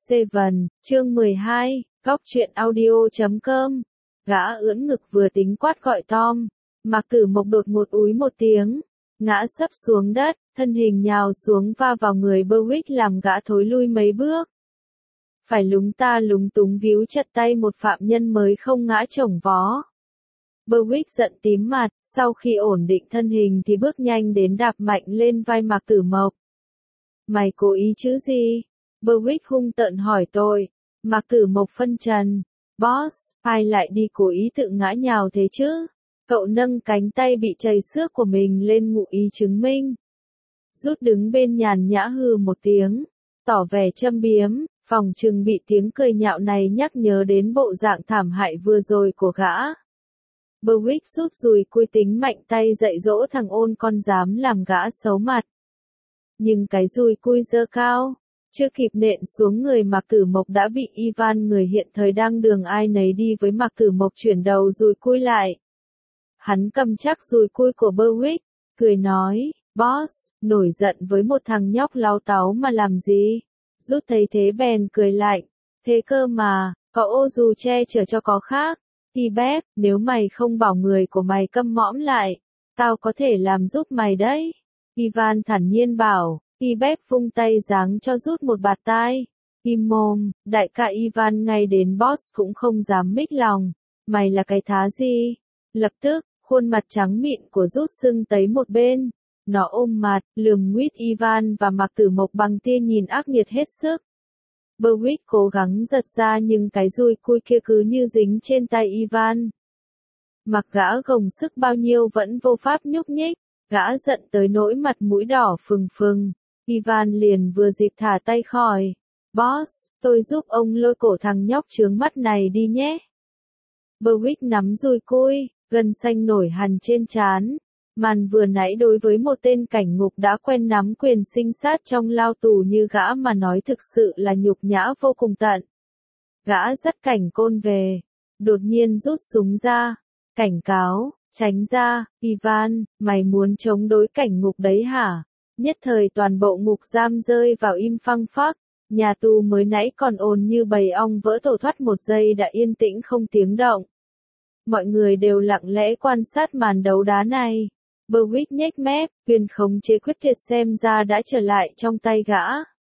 Seven, chương 12, góc truyện audio.com. Gã ưỡn ngực vừa tính quát gọi Tom, Mạc Tử Mộc đột ngột úi một tiếng, ngã sấp xuống đất, thân hình nhào xuống va vào người Berwick làm gã thối lui mấy bước. Phải lúng ta lúng túng víu chặt tay một phạm nhân mới không ngã chổng vó. Berwick giận tím mặt, sau khi ổn định thân hình thì bước nhanh đến đạp mạnh lên vai Mạc Tử Mộc. Mày cố ý chứ gì? Berwick hung tợn hỏi tôi. Mạc Tử Mộc phân trần. Boss, ai lại đi cố ý tự ngã nhào thế chứ? Cậu nâng cánh tay bị chảy xước của mình lên ngụ ý chứng minh. Rút đứng bên nhàn nhã hừ một tiếng, tỏ vẻ châm biếm, phòng chừng bị tiếng cười nhạo này nhắc nhớ đến bộ dạng thảm hại vừa rồi của gã. Berwick rút dùi cui tính mạnh tay dạy dỗ thằng ôn con dám làm gã xấu mặt. Nhưng cái dùi cui giơ cao, chưa kịp nện xuống người Mạc Tử Mộc đã bị Ivan người hiện thời đang đường ai nấy đi với Mạc Tử Mộc chuyển đầu dùi cui lại. Hắn cầm chắc dùi cui của Berwick, cười nói, boss, nổi giận với một thằng nhóc láo táo mà làm gì? Rút thấy thế bèn cười lạnh, thế cơ mà, có ô dù che chở cho có khác. T-Bag, nếu mày không bảo người của mày câm mõm lại, tao có thể làm giúp mày đấy. Ivan thản nhiên bảo, T-Bag vung tay giáng cho rút một bạt tai. Im mồm, đại ca Ivan ngay đến boss cũng không dám mích lòng. Mày là cái thá gì? Lập tức, khuôn mặt trắng mịn của rút sưng tấy một bên. Nó ôm mặt, lườm nguýt Ivan và Mạc Tử Mộc bằng tia nhìn ác nghiệt hết sức. Berwick cố gắng giật ra nhưng cái dùi cui kia cứ như dính trên tay Ivan. Mặc gã gồng sức bao nhiêu vẫn vô pháp nhúc nhích, gã giận tới nỗi mặt mũi đỏ phừng phừng. Ivan liền vừa dịp thả tay khỏi. Boss, tôi giúp ông lôi cổ thằng nhóc chướng mắt này đi nhé. Berwick nắm dùi cui, gân xanh nổi hằn trên trán. Màn vừa nãy đối với một tên cảnh ngục đã quen nắm quyền sinh sát trong lao tù như gã mà nói thực sự là nhục nhã vô cùng tận. Gã dắt cảnh côn về, đột nhiên rút súng ra, cảnh cáo, tránh ra, Ivan, mày muốn chống đối cảnh ngục đấy hả? Nhất thời toàn bộ ngục giam rơi vào im phăng phắc, nhà tù mới nãy còn ồn như bầy ong vỡ tổ thoát một giây đã yên tĩnh không tiếng động. Mọi người đều lặng lẽ quan sát màn đấu đá này. Berwick nhếch mép, quyền khống chế quyết liệt xem ra đã trở lại trong tay gã.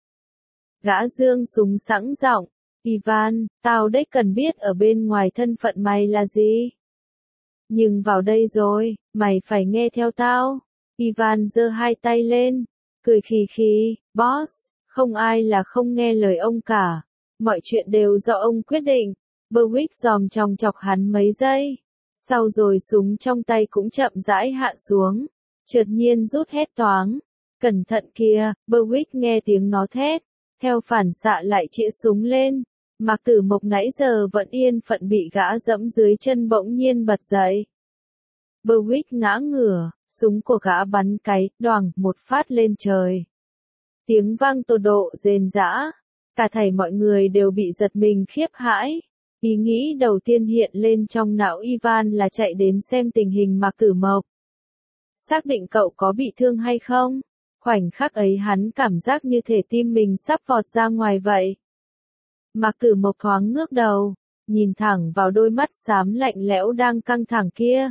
Gã giương súng sẵn giọng, Ivan, tao đếch cần biết ở bên ngoài thân phận mày là gì. Nhưng vào đây rồi, mày phải nghe theo tao. Ivan giơ hai tay lên, cười khì khì, boss, không ai là không nghe lời ông cả. Mọi chuyện đều do ông quyết định. Berwick giòm chòng chọc hắn mấy giây. Sau rồi súng trong tay cũng chậm rãi hạ xuống, chợt nhiên rút hét toáng. Cẩn thận kìa, Berwick nghe tiếng nó thét, theo phản xạ lại chĩa súng lên. Mạc Tử Mộc nãy giờ vẫn yên phận bị gã dẫm dưới chân bỗng nhiên bật dậy. Berwick ngã ngửa, súng của gã bắn cái, đoàng, một phát lên trời. Tiếng vang tột độ rền rã, cả thảy mọi người đều bị giật mình khiếp hãi. Ý nghĩ đầu tiên hiện lên trong não Ivan là chạy đến xem tình hình Mạc Tử Mộc. Xác định cậu có bị thương hay không? Khoảnh khắc ấy hắn cảm giác như thể tim mình sắp vọt ra ngoài vậy. Mạc Tử Mộc thoáng ngước đầu, nhìn thẳng vào đôi mắt xám lạnh lẽo đang căng thẳng kia.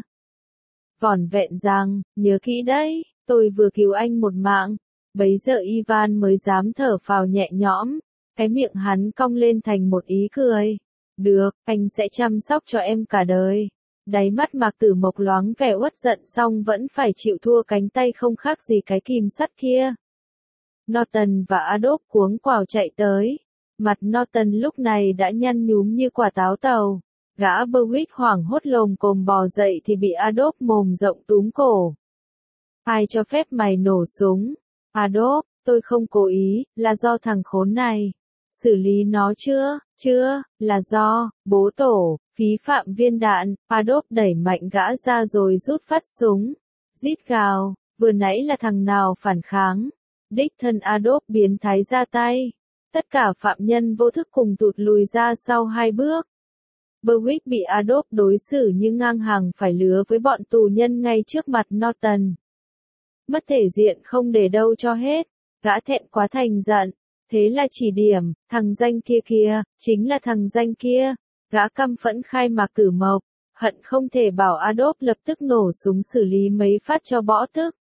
Vỏn vẹn rằng, nhớ kỹ đấy, tôi vừa cứu anh một mạng. Bấy giờ Ivan mới dám thở phào nhẹ nhõm, cái miệng hắn cong lên thành một ý cười. Được, anh sẽ chăm sóc cho em cả đời. Đáy mắt Mạc Tử Mộc loáng vẻ uất giận xong vẫn phải chịu thua cánh tay không khác gì cái kìm sắt kia. Norton và Adolf cuống quào chạy tới. Mặt Norton lúc này đã nhăn nhúm như quả táo tàu. Gã Berwick hoảng hốt lồm cồm bò dậy thì bị Adolf mồm rộng túm cổ. Ai cho phép mày nổ súng? Adolf, tôi không cố ý, là do thằng khốn này. Xử lý nó chưa, là do, bố tổ, phí phạm viên đạn. Adolf đẩy mạnh gã ra rồi rút phát súng. Rít gào, vừa nãy là thằng nào phản kháng. Đích thân Adolf biến thái ra tay. Tất cả phạm nhân vô thức cùng tụt lùi ra sau 2 bước. Berwick bị Adolf đối xử như ngang hàng phải lứa với bọn tù nhân ngay trước mặt Norton. Mất thể diện không để đâu cho hết, gã thẹn quá thành giận. Thế là chỉ điểm, thằng danh kia kìa, chính là thằng danh kia. Gã căm phẫn khai Mạc Tử Mộc, hận không thể bảo Adolf lập tức nổ súng xử lý mấy phát cho bỏ tức.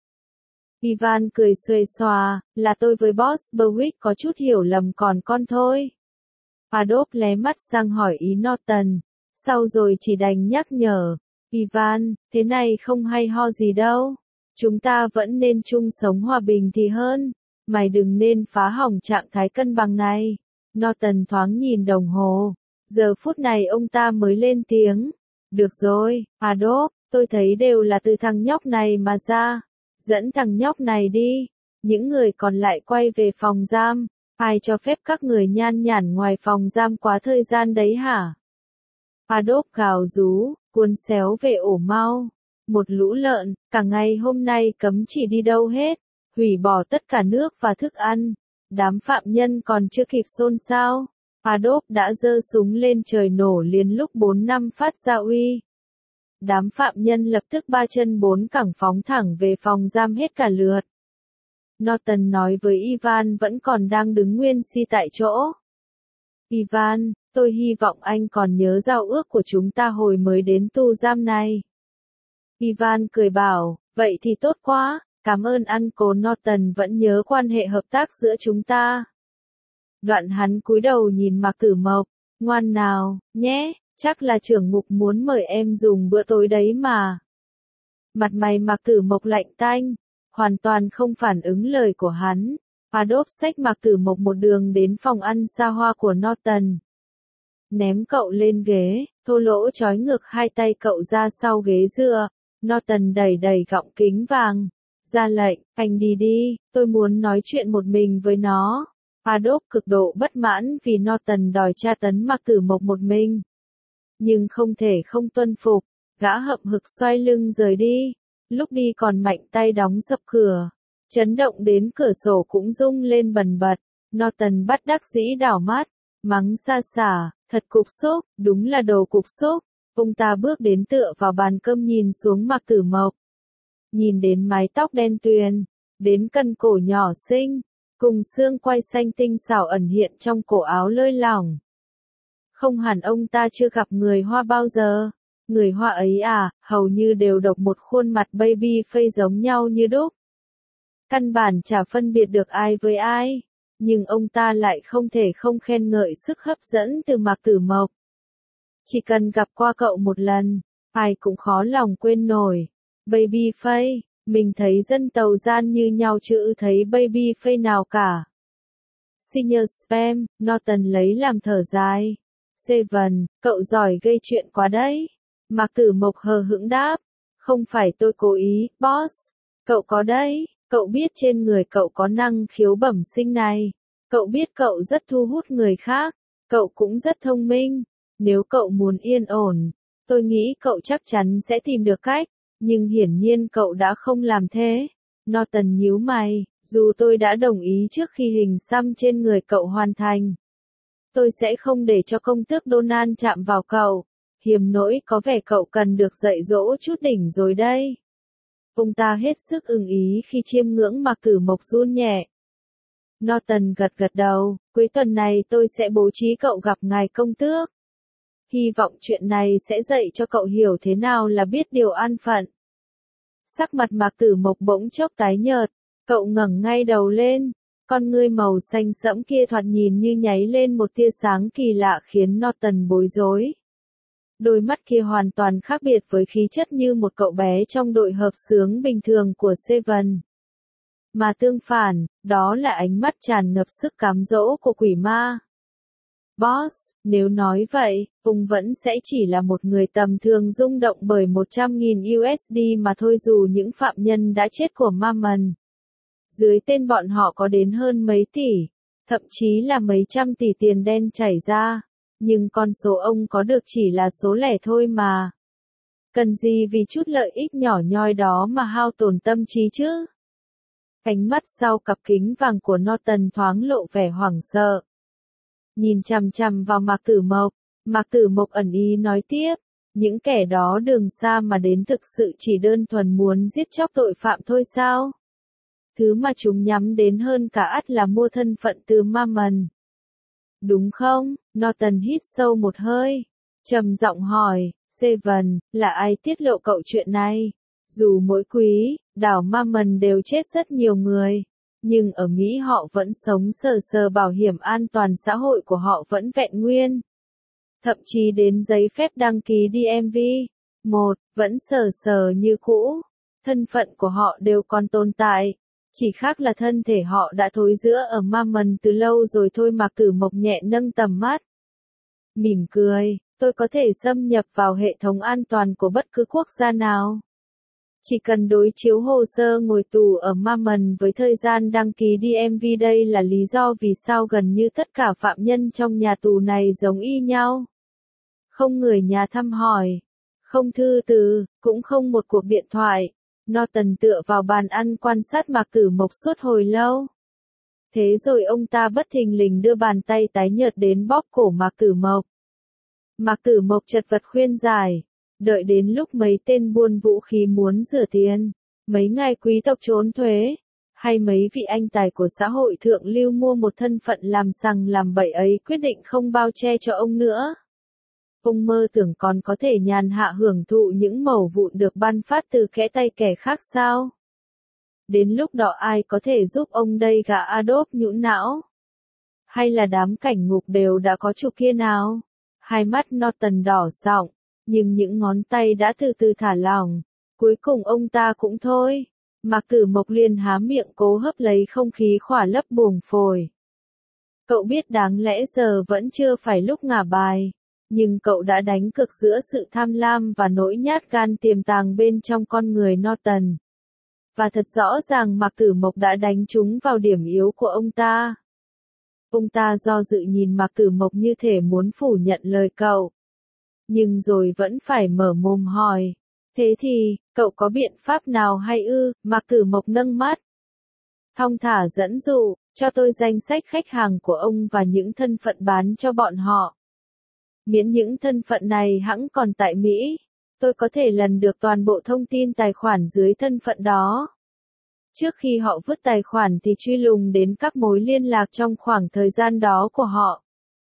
Ivan cười xuề xòa, là tôi với Boss Berwick có chút hiểu lầm còn con thôi. Adolf lé mắt sang hỏi ý Norton, sau rồi chỉ đành nhắc nhở, Ivan, thế này không hay ho gì đâu. Chúng ta vẫn nên chung sống hòa bình thì hơn. Mày đừng nên phá hỏng trạng thái cân bằng này. Norton thoáng nhìn đồng hồ. Giờ phút này ông ta mới lên tiếng. Được rồi, Adolf, tôi thấy đều là từ thằng nhóc này mà ra. Dẫn thằng nhóc này đi. Những người còn lại quay về phòng giam. Ai cho phép các người nhan nhản ngoài phòng giam quá thời gian đấy hả? Adolf gào rú, cuốn xéo về ổ mau. Một lũ lợn, cả ngày hôm nay cấm chỉ đi đâu hết, hủy bỏ tất cả nước và thức ăn. Đám phạm nhân còn chưa kịp xôn xao. Adolf đã giơ súng lên trời nổ liền lúc 4 năm phát ra uy. Đám phạm nhân lập tức ba chân bốn cẳng phóng thẳng về phòng giam hết cả lượt. Norton nói với Ivan vẫn còn đang đứng nguyên si tại chỗ. Ivan, tôi hy vọng anh còn nhớ giao ước của chúng ta hồi mới đến tù giam này. Ivan cười bảo, vậy thì tốt quá, cảm ơn Uncle Norton vẫn nhớ quan hệ hợp tác giữa chúng ta. Đoạn hắn cúi đầu nhìn Mạc Tử Mộc, ngoan nào, nhé, chắc là trưởng ngục muốn mời em dùng bữa tối đấy mà. Mặt mày Mạc Tử Mộc lạnh tanh, hoàn toàn không phản ứng lời của hắn. Adolf xách Mạc Tử Mộc một đường đến phòng ăn xa hoa của Norton. Ném cậu lên ghế, thô lỗ trói ngược hai tay cậu ra sau ghế dựa. Norton đẩy đẩy gọng kính vàng. Ra lệnh, anh đi đi, tôi muốn nói chuyện một mình với nó. Adolf cực độ bất mãn vì Norton đòi tra tấn Mạc Tử Mộc một mình. Nhưng không thể không tuân phục, gã hậm hực xoay lưng rời đi. Lúc đi còn mạnh tay đóng sập cửa. Chấn động đến cửa sổ cũng rung lên bần bật. Norton bắt đắc dĩ đảo mắt, mắng xa xả, thật cục xúc, đúng là đồ cục xúc. Ông ta bước đến tựa vào bàn cơm nhìn xuống Mạc Tử Mộc. Nhìn đến mái tóc đen tuyền, đến cân cổ nhỏ xinh, cùng xương quai xanh tinh xảo ẩn hiện trong cổ áo lơi lỏng. Không hẳn ông ta chưa gặp người Hoa bao giờ. Người Hoa ấy à, hầu như đều độc một khuôn mặt baby face giống nhau như đúc. Căn bản chả phân biệt được ai với ai. Nhưng ông ta lại không thể không khen ngợi sức hấp dẫn từ Mạc Tử Mộc. Chỉ cần gặp qua cậu một lần, ai cũng khó lòng quên nổi. Baby face, mình thấy dân tàu gian như nhau chứ thấy baby face nào cả. Senior spam, Norton lấy làm thở dài. Seven, cậu giỏi gây chuyện quá đấy. Mạc Tử Mộc hờ hững đáp. Không phải tôi cố ý, boss. Cậu có đấy, cậu biết trên người cậu có năng khiếu bẩm sinh này. Cậu biết cậu rất thu hút người khác. Cậu cũng rất thông minh. Nếu cậu muốn yên ổn, tôi nghĩ cậu chắc chắn sẽ tìm được cách. Nhưng hiển nhiên cậu đã không làm thế. Norton nhíu mày, dù tôi đã đồng ý trước khi hình xăm trên người cậu hoàn thành. Tôi sẽ không để cho công tước Donald chạm vào cậu. Hiềm nỗi có vẻ cậu cần được dạy dỗ chút đỉnh rồi đây. Ông ta hết sức ưng ý khi chiêm ngưỡng Mạc Tử Mộc run nhẹ. Norton gật gật đầu, cuối tuần này tôi sẽ bố trí cậu gặp ngài công tước. Hy vọng chuyện này sẽ dạy cho cậu hiểu thế nào là biết điều an phận. Sắc mặt Mạc Tử Mộc bỗng chốc tái nhợt, cậu ngẩng ngay đầu lên, con ngươi màu xanh sẫm kia thoạt nhìn như nháy lên một tia sáng kỳ lạ khiến Norton bối rối. Đôi mắt kia hoàn toàn khác biệt với khí chất như một cậu bé trong đội hợp xướng bình thường của Seven. Mà tương phản, đó là ánh mắt tràn ngập sức cám dỗ của quỷ ma. Boss, nếu nói vậy, ông vẫn sẽ chỉ là một người tầm thường rung động bởi 100.000 USD mà thôi dù những phạm nhân đã chết của Mammon. Dưới tên bọn họ có đến hơn mấy tỷ, thậm chí là mấy trăm tỷ tiền đen chảy ra. Nhưng con số ông có được chỉ là số lẻ thôi mà. Cần gì vì chút lợi ích nhỏ nhoi đó mà hao tổn tâm trí chứ? Ánh mắt sau cặp kính vàng của Norton thoáng lộ vẻ hoảng sợ. Nhìn chằm chằm vào Mạc Tử Mộc ẩn ý nói tiếp, những kẻ đó đường xa mà đến thực sự chỉ đơn thuần muốn giết chóc tội phạm thôi sao? Thứ mà chúng nhắm đến hơn cả ắt là mua thân phận từ ma mần. Đúng không? Norton hít sâu một hơi, trầm giọng hỏi, Seven, là ai tiết lộ cậu chuyện này? Dù mỗi quý, đảo ma mần đều chết rất nhiều người, nhưng ở Mỹ họ vẫn sống sờ sờ, bảo hiểm an toàn xã hội của họ vẫn vẹn nguyên. Thậm chí đến giấy phép đăng ký DMV, vẫn sờ sờ như cũ. Thân phận của họ đều còn tồn tại. Chỉ khác là thân thể họ đã thối rữa ở ma mần từ lâu rồi thôi. Mạc Tử Mộc nhẹ nâng tầm mắt, mỉm cười, tôi có thể xâm nhập vào hệ thống an toàn của bất cứ quốc gia nào. Chỉ cần đối chiếu hồ sơ ngồi tù ở ma mần với thời gian đăng ký DMV. Đây là lý do vì sao gần như tất cả phạm nhân trong nhà tù này giống y nhau. Không người nhà thăm hỏi, không thư từ, cũng không một cuộc điện thoại. Norton tựa vào bàn ăn quan sát Mạc Tử Mộc suốt hồi lâu. Thế rồi ông ta bất thình lình đưa bàn tay tái nhợt đến bóp cổ Mạc Tử Mộc. Mạc Tử Mộc chật vật khuyên giải, đợi đến lúc mấy tên buôn vũ khí muốn rửa tiền, mấy ngài quý tộc trốn thuế, hay mấy vị anh tài của xã hội thượng lưu mua một thân phận làm sằng làm bậy ấy quyết định không bao che cho ông nữa. Ông mơ tưởng còn có thể nhàn hạ hưởng thụ những mẩu vụn được ban phát từ kẽ tay kẻ khác sao? Đến lúc đó ai có thể giúp ông đây gã Adolf nhũn não? Hay là đám cảnh ngục đều đã có chủ kia nào? Hai mắt Norton đỏ sọng, nhưng những ngón tay đã từ từ thả lỏng. Cuối cùng ông ta cũng thôi. Mạc Tử Mộc liền há miệng cố hấp lấy không khí khỏa lấp buồng phổi. Cậu biết đáng lẽ giờ vẫn chưa phải lúc ngả bài. Nhưng cậu đã đánh cược giữa sự tham lam và nỗi nhát gan tiềm tàng bên trong con người Norton. Và thật rõ ràng Mạc Tử Mộc đã đánh trúng vào điểm yếu của ông ta. Ông ta do dự nhìn Mạc Tử Mộc như thể muốn phủ nhận lời cậu. Nhưng rồi vẫn phải mở mồm hỏi. Thế thì, cậu có biện pháp nào hay ư? Mạc Tử Mộc nâng mắt, thong thả dẫn dụ, cho tôi danh sách khách hàng của ông và những thân phận bán cho bọn họ. Miễn những thân phận này hẵng còn tại Mỹ, tôi có thể lần được toàn bộ thông tin tài khoản dưới thân phận đó. Trước khi họ vứt tài khoản thì truy lùng đến các mối liên lạc trong khoảng thời gian đó của họ.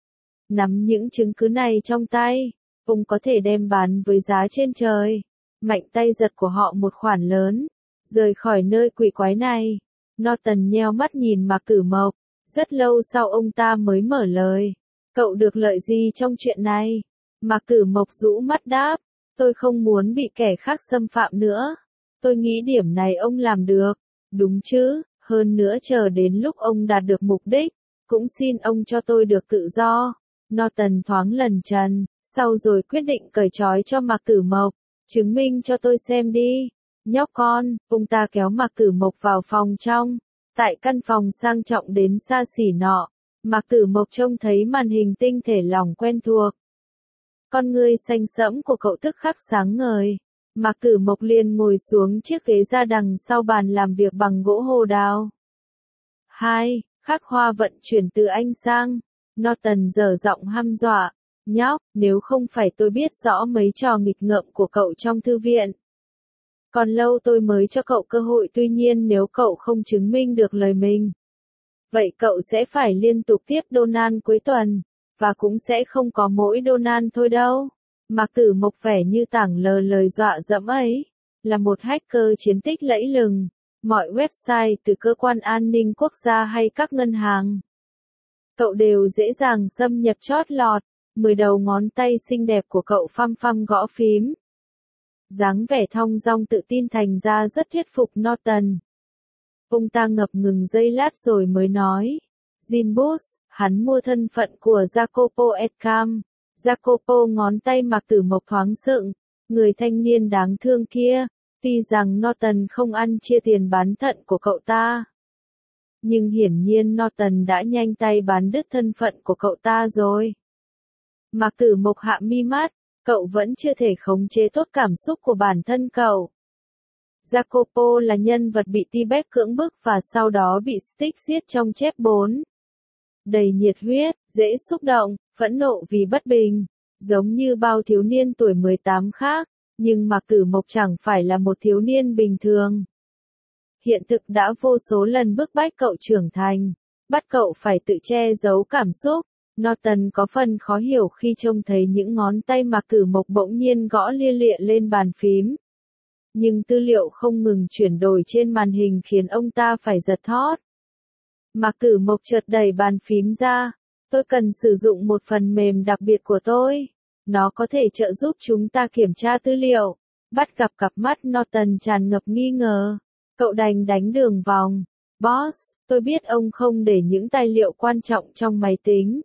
Nắm những chứng cứ này trong tay, ông có thể đem bán với giá trên trời. Mạnh tay giật của họ một khoản lớn, rời khỏi nơi quỷ quái này. Norton nheo mắt nhìn Mạc Tử Mộc, rất lâu sau ông ta mới mở lời. Cậu được lợi gì trong chuyện này? Mạc Tử Mộc rũ mắt đáp, tôi không muốn bị kẻ khác xâm phạm nữa. Tôi nghĩ điểm này ông làm được, đúng chứ, hơn nữa chờ đến lúc ông đạt được mục đích, cũng xin ông cho tôi được tự do. Norton thoáng lẩn trần, sau rồi quyết định cởi trói cho Mạc Tử Mộc, chứng minh cho tôi xem đi. Nhóc con, ông ta kéo Mạc Tử Mộc vào phòng trong, tại căn phòng sang trọng đến xa xỉ nọ. Mạc Tử Mộc trông thấy màn hình tinh thể lỏng quen thuộc. Con ngươi xanh sẫm của cậu tức khắc sáng ngời. Mạc Tử Mộc liền ngồi xuống chiếc ghế ra đằng sau bàn làm việc bằng gỗ hồ đào. 2. Khắc hoa vận chuyển từ Anh sang. Norton dở giọng hăm dọa. Nhóc, nếu không phải tôi biết rõ mấy trò nghịch ngợm của cậu trong thư viện. Còn lâu tôi mới cho cậu cơ hội, tuy nhiên nếu cậu không chứng minh được lời mình. Vậy cậu sẽ phải liên tục tiếp Donald cuối tuần, và cũng sẽ không có mỗi Donald thôi đâu. Mạc Tử Mộc vẻ như tảng lờ lời dọa dẫm ấy, là một hacker chiến tích lẫy lừng, mọi website từ cơ quan an ninh quốc gia hay các ngân hàng. Cậu đều dễ dàng xâm nhập chót lọt, 10 đầu ngón tay xinh đẹp của cậu phăm phăm gõ phím. Dáng vẻ thong dong tự tin thành ra rất thuyết phục Norton. Ông ta ngập ngừng giây lát rồi mới nói. Zinbus, hắn mua thân phận của Jacopo Edcam. Jacopo ngón tay Mạc Tử Mộc thoáng sượng. Người thanh niên đáng thương kia, tuy rằng Norton không ăn chia tiền bán thận của cậu ta. Nhưng hiển nhiên Norton đã nhanh tay bán đứt thân phận của cậu ta rồi. Mạc Tử Mộc hạ mi mắt, cậu vẫn chưa thể khống chế tốt cảm xúc của bản thân cậu. Jacopo là nhân vật bị Tibet cưỡng bức và sau đó bị Styx giết trong chép 4. Đầy nhiệt huyết, dễ xúc động, phẫn nộ vì bất bình, giống như bao thiếu niên tuổi 18 khác, nhưng Mạc Tử Mộc chẳng phải là một thiếu niên bình thường. hiện thực đã vô số lần bức bách cậu trưởng thành, bắt cậu phải tự che giấu cảm xúc. Norton có phần khó hiểu khi trông thấy những ngón tay Mạc Tử Mộc bỗng nhiên gõ lia lịa lên bàn phím. Nhưng tư liệu không ngừng chuyển đổi trên màn hình khiến ông ta phải giật thót. Mạc Tử Mộc chợt đẩy bàn phím ra. Tôi cần sử dụng một phần mềm đặc biệt của tôi. Nó có thể trợ giúp chúng ta kiểm tra tư liệu. Bắt gặp cặp mắt Norton tràn ngập nghi ngờ. Cậu đành đánh đường vòng. Boss, tôi biết ông không để những tài liệu quan trọng trong máy tính.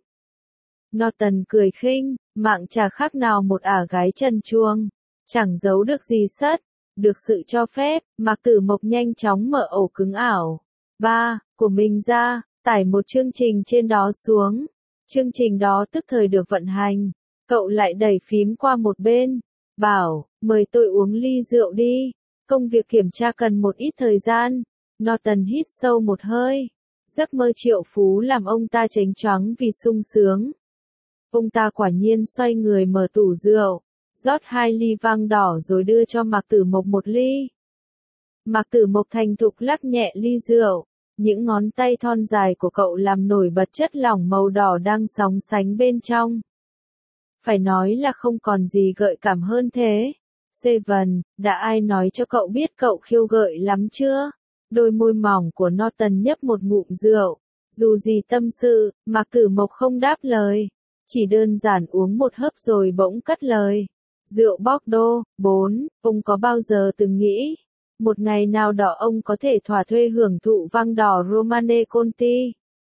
Norton cười khinh, mạng chả khác nào một ả gái trần truồng. Chẳng giấu được gì sất. Được sự cho phép, Mạc Tử Mộc nhanh chóng mở ổ cứng ảo. Của mình ra, tải một chương trình trên đó xuống. Chương trình đó tức thời được vận hành. Cậu lại đẩy phím qua một bên. Bảo, mời tôi uống ly rượu đi. Công việc kiểm tra cần một ít thời gian. Norton hít sâu một hơi. Giấc mơ triệu phú làm ông ta chánh choáng vì sung sướng. Ông ta quả nhiên xoay người mở tủ rượu. Rót 2 ly vang đỏ rồi đưa cho Mạc Tử Mộc một ly. Mạc Tử Mộc thành thục lắc nhẹ ly rượu. Những ngón tay thon dài của cậu làm nổi bật chất lỏng màu đỏ đang sóng sánh bên trong. Phải nói là không còn gì gợi cảm hơn thế. Seven, đã ai nói cho cậu biết cậu khiêu gợi lắm chưa? Đôi môi mỏng của Norton nhấp một ngụm rượu. Dù gì tâm sự, Mạc Tử Mộc không đáp lời. Chỉ đơn giản uống một hớp rồi bỗng cất lời. Rượu Bordeaux, 4, ông có bao giờ từng nghĩ, một ngày nào đó ông có thể thỏa thuê hưởng thụ vang đỏ Romane Conti?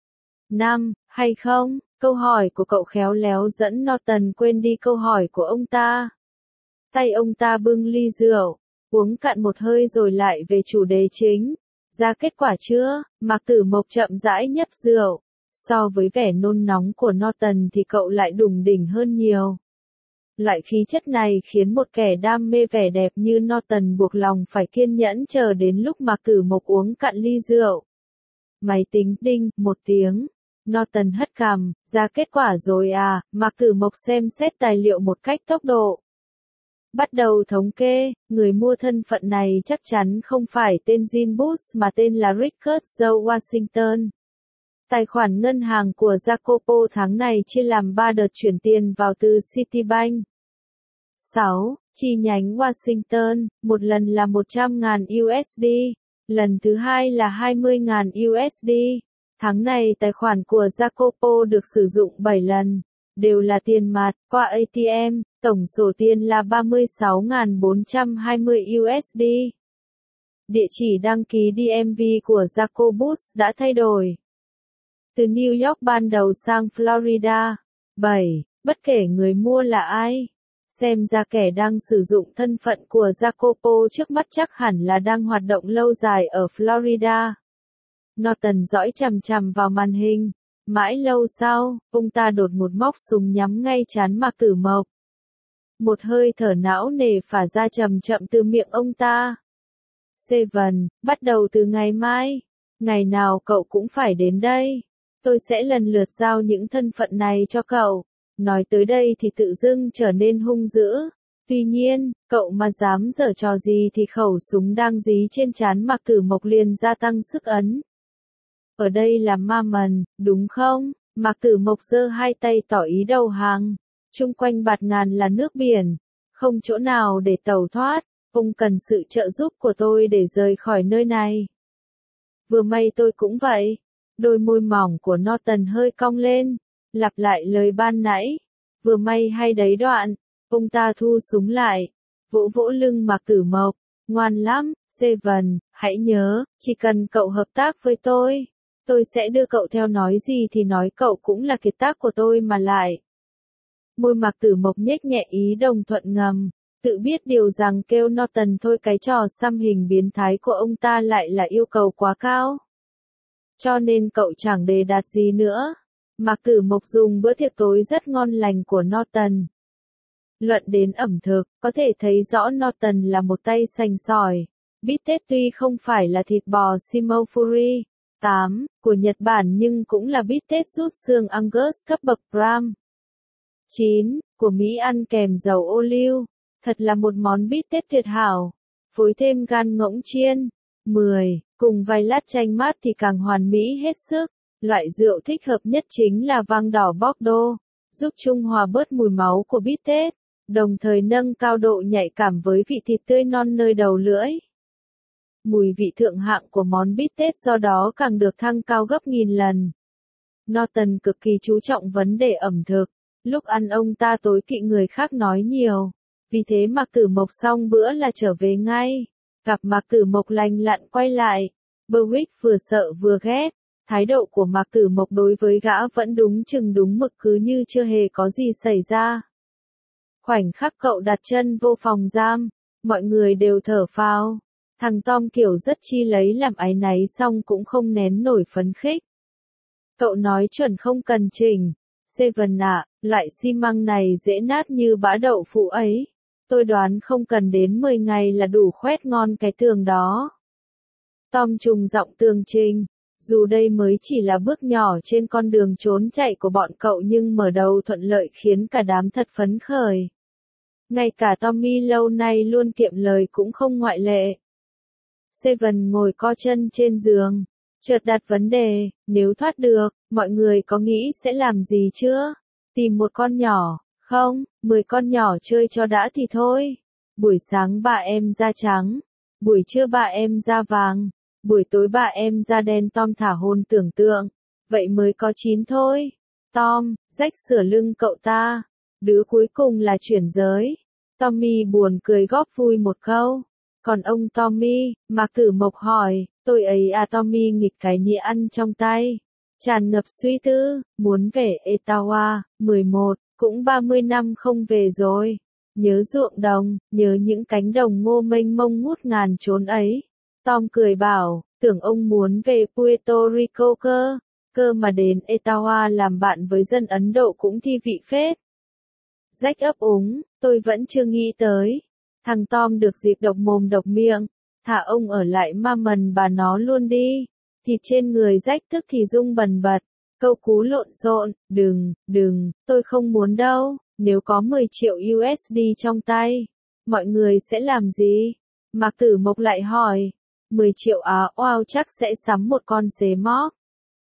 5, hay không? Câu hỏi của cậu khéo léo dẫn Norton quên đi câu hỏi của ông ta. Tay ông ta bưng ly rượu, uống cạn một hơi rồi lại về chủ đề chính. Ra kết quả chưa? Mạc Tử Mộc chậm rãi nhấp rượu. So với vẻ nôn nóng của Norton thì cậu lại đùng đỉnh hơn nhiều. Loại khí chất này khiến một kẻ đam mê vẻ đẹp như Norton buộc lòng phải kiên nhẫn chờ đến lúc Mạc Tử Mộc uống cạn ly rượu. Máy tính đinh, một tiếng. Norton hất cằm, ra kết quả rồi à, Mạc Tử Mộc xem xét tài liệu một cách tốc độ. Bắt đầu thống kê, người mua thân phận này chắc chắn không phải tên Jean Booth mà tên là Richard Joe Washington. Tài khoản ngân hàng của Jacopo tháng này chia làm 3 đợt chuyển tiền vào từ Citibank. 6. Chi nhánh Washington, một lần là 100.000 USD, lần thứ hai là 20.000 USD. Tháng này tài khoản của Jacopo được sử dụng 7 lần, đều là tiền mặt, qua ATM, tổng số tiền là 36.420 USD. Địa chỉ đăng ký DMV của Jacobus đã thay đổi. Từ New York ban đầu sang Florida. 7. Bất kể người mua là ai. Xem ra kẻ đang sử dụng thân phận của Jacopo trước mắt chắc hẳn là đang hoạt động lâu dài ở Florida. Norton dõi chằm chằm vào màn hình. Mãi lâu sau, ông ta đột ngột móc súng nhắm ngay trán Mạc Tử Mộc. Một hơi thở não nề phả ra chậm chậm từ miệng ông ta. Seven, bắt đầu từ ngày mai. Ngày nào cậu cũng phải đến đây. Tôi sẽ lần lượt giao những thân phận này cho cậu. Nói tới đây thì tự dưng trở nên hung dữ. Tuy nhiên, cậu mà dám giở trò gì thì khẩu súng đang dí trên trán Mạc Tử Mộc liền gia tăng sức ấn. Ở đây là ma mần, đúng không? Mạc Tử Mộc giơ hai tay tỏ ý đầu hàng. Chung quanh bạt ngàn là nước biển. Không chỗ nào để tẩu thoát. Ông cần sự trợ giúp của tôi để rời khỏi nơi này. Vừa may tôi cũng vậy. Đôi môi mỏng của Norton hơi cong lên. Lặp lại lời ban nãy. Vừa may hay đấy đoạn. Ông ta thu súng lại. Vỗ vỗ lưng Mạc Tử Mộc. Ngoan lắm, Seven, hãy nhớ, chỉ cần cậu hợp tác với tôi sẽ đưa cậu theo nói gì thì nói, cậu cũng là kiệt tác của tôi mà lại. Môi Mạc Tử Mộc nhếch nhẹ ý đồng thuận ngầm. Tự biết điều rằng kêu Norton thôi cái trò xăm hình biến thái của ông ta lại là yêu cầu quá cao. Cho nên cậu chẳng đề đạt gì nữa. Mạc Tử Mộc dùng bữa tiệc tối rất ngon lành của Norton. Luận đến ẩm thực, có thể thấy rõ Norton là một tay sành sỏi. Bít tết tuy không phải là thịt bò Shimofuri 8 của Nhật Bản nhưng cũng là bít tết rút xương Angus cấp bậc Prime 9 của Mỹ ăn kèm dầu ô liu. Thật là một món bít tết tuyệt hảo. Phối thêm gan ngỗng chiên, 10. Cùng vài lát chanh mát thì càng hoàn mỹ hết sức. Loại rượu thích hợp nhất chính là vang đỏ Bordeaux, giúp trung hòa bớt mùi máu của bít tết, đồng thời nâng cao độ nhạy cảm với vị thịt tươi non nơi đầu lưỡi. Mùi vị thượng hạng của món bít tết do đó càng được thăng cao gấp nghìn lần. Norton cực kỳ chú trọng vấn đề ẩm thực, lúc ăn ông ta tối kỵ người khác nói nhiều, vì thế Mạc Tử Mộc xong bữa là trở về ngay. Gặp Mạc Tử Mộc lành lặn quay lại, Berwick vừa sợ vừa ghét, thái độ của Mạc Tử Mộc đối với gã vẫn đúng chừng đúng mực cứ như chưa hề có gì xảy ra. Khoảnh khắc cậu đặt chân vô phòng giam, mọi người đều thở phào. Thằng Tom kiểu rất chi lấy làm áy náy xong cũng không nén nổi phấn khích. Cậu nói chuẩn không cần chỉnh. Seven ạ, loại xi măng này dễ nát như bã đậu phụ ấy. Tôi đoán không cần đến 10 ngày là đủ khoét ngon cái tường đó. Tom trùng giọng tường trình. Dù đây mới chỉ là bước nhỏ trên con đường trốn chạy của bọn cậu nhưng mở đầu thuận lợi khiến cả đám thật phấn khởi. Ngay cả Tommy lâu nay luôn kiệm lời cũng không ngoại lệ. Seven ngồi co chân trên giường, chợt đặt vấn đề, nếu thoát được, mọi người có nghĩ sẽ làm gì chưa? Tìm một con nhỏ, không, 10 con nhỏ chơi cho đã thì thôi. Buổi sáng bà em da trắng, buổi trưa bà em da vàng, buổi tối bà em da đen. Tom thả hồn tưởng tượng, vậy mới có 9 thôi. Tom, Jack sửa lưng cậu ta, đứa cuối cùng là chuyển giới. Tommy buồn cười góp vui một câu. Còn ông Tommy, Mạc Tử Mộc hỏi, tôi ấy à? Tommy nghịch cái nĩa ăn trong tay, tràn ngập suy tư, muốn về Ottawa. 11, cũng 30 năm không về rồi. Nhớ ruộng đồng, nhớ những cánh đồng ngô mênh mông ngút ngàn chốn ấy. Tom cười bảo, tưởng ông muốn về Puerto Rico cơ mà đến Ottawa làm bạn với dân Ấn Độ cũng thi vị phết. Jack ấp úng, tôi vẫn chưa nghĩ tới. Thằng Tom được dịp độc mồm độc miệng, thả ông ở lại ma mần bà nó luôn đi. Thịt trên người Jack tức thì rung bần bật, câu cú lộn xộn, đừng, tôi không muốn đâu, nếu có 10 triệu USD trong tay, mọi người sẽ làm gì? Mạc Tử Mộc lại hỏi, 10 triệu á, wow chắc sẽ sắm một con xế móc.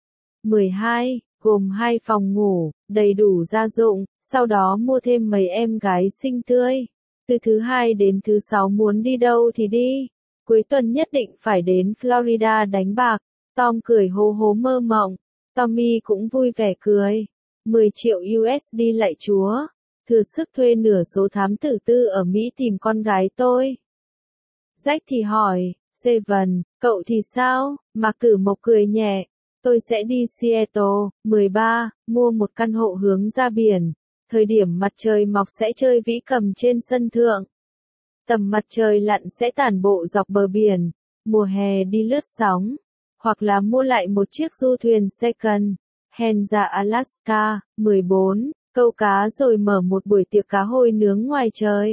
12, gồm 2 phòng ngủ, đầy đủ gia dụng, sau đó mua thêm mấy em gái xinh tươi. Từ thứ 2 đến thứ 6 muốn đi đâu thì đi. Cuối tuần nhất định phải đến Florida đánh bạc. Tom cười hố hố mơ mộng. Tommy cũng vui vẻ cười. 10 triệu USD lạy chúa. Thừa sức thuê nửa số thám tử tư ở Mỹ tìm con gái tôi. Jack thì hỏi, Seven, cậu thì sao? Mạc Tử Mộc cười nhẹ. Tôi sẽ đi Seattle. 13, mua một căn hộ hướng ra biển. Thời điểm mặt trời mọc sẽ chơi vĩ cầm trên sân thượng. Tầm mặt trời lặn sẽ tản bộ dọc bờ biển. Mùa hè đi lướt sóng. Hoặc là mua lại một chiếc du thuyền second hand ra Alaska. 14, câu cá rồi mở một buổi tiệc cá hồi nướng ngoài trời.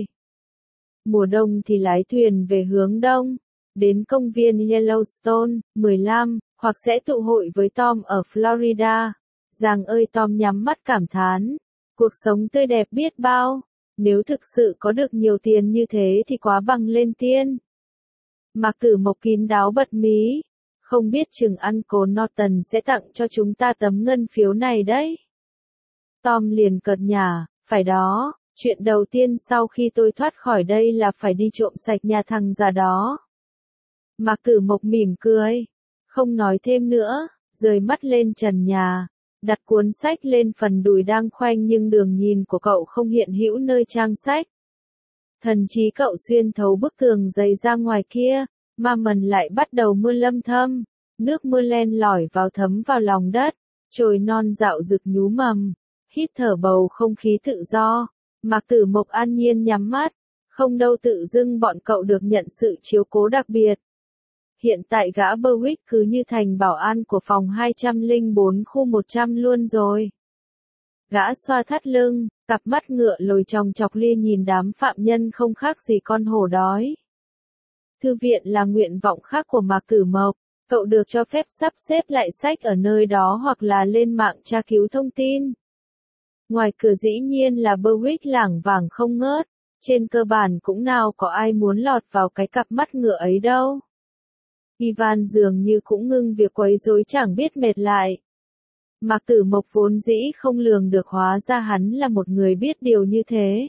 Mùa đông thì lái thuyền về hướng đông, đến công viên Yellowstone. 15, hoặc sẽ tụ hội với Tom ở Florida. Giang ơi, Tom nhắm mắt cảm thán. Cuộc sống tươi đẹp biết bao, nếu thực sự có được nhiều tiền như thế thì quá bằng lên tiên. Mạc Tử Mộc kín đáo bật mí, không biết chừng Uncle Norton sẽ tặng cho chúng ta tấm ngân phiếu này đấy. Tom liền cợt nhả, phải đó, chuyện đầu tiên sau khi tôi thoát khỏi đây là phải đi trộm sạch nhà thằng già đó. Mạc Tử Mộc mỉm cười, không nói thêm nữa, rời mắt lên trần nhà. Đặt cuốn sách lên phần đùi đang khoanh nhưng đường nhìn của cậu không hiện hữu nơi trang sách. Thần trí cậu xuyên thấu bức tường dày ra ngoài kia, ma mần lại bắt đầu mưa lâm thâm, nước mưa len lỏi vào thấm vào lòng đất, chồi non dạo rực nhú mầm, hít thở bầu không khí tự do. Mạc Tử Mộc an nhiên nhắm mắt, không đâu tự dưng bọn cậu được nhận sự chiếu cố đặc biệt. Hiện tại gã Berwick cứ như thành bảo an của phòng 204 khu 100 luôn rồi. Gã xoa thắt lưng, cặp mắt ngựa lồi chòng chọc lia nhìn đám phạm nhân không khác gì con hổ đói. Thư viện là nguyện vọng khác của Mạc Tử Mộc, cậu được cho phép sắp xếp lại sách ở nơi đó hoặc là lên mạng tra cứu thông tin. Ngoài cửa dĩ nhiên là Berwick lảng vảng không ngớt, trên cơ bản cũng nào có ai muốn lọt vào cái cặp mắt ngựa ấy đâu. Ivan dường như cũng ngưng việc quấy rối chẳng biết mệt lại. Mạc Tử Mộc vốn dĩ không lường được hóa ra hắn là một người biết điều như thế.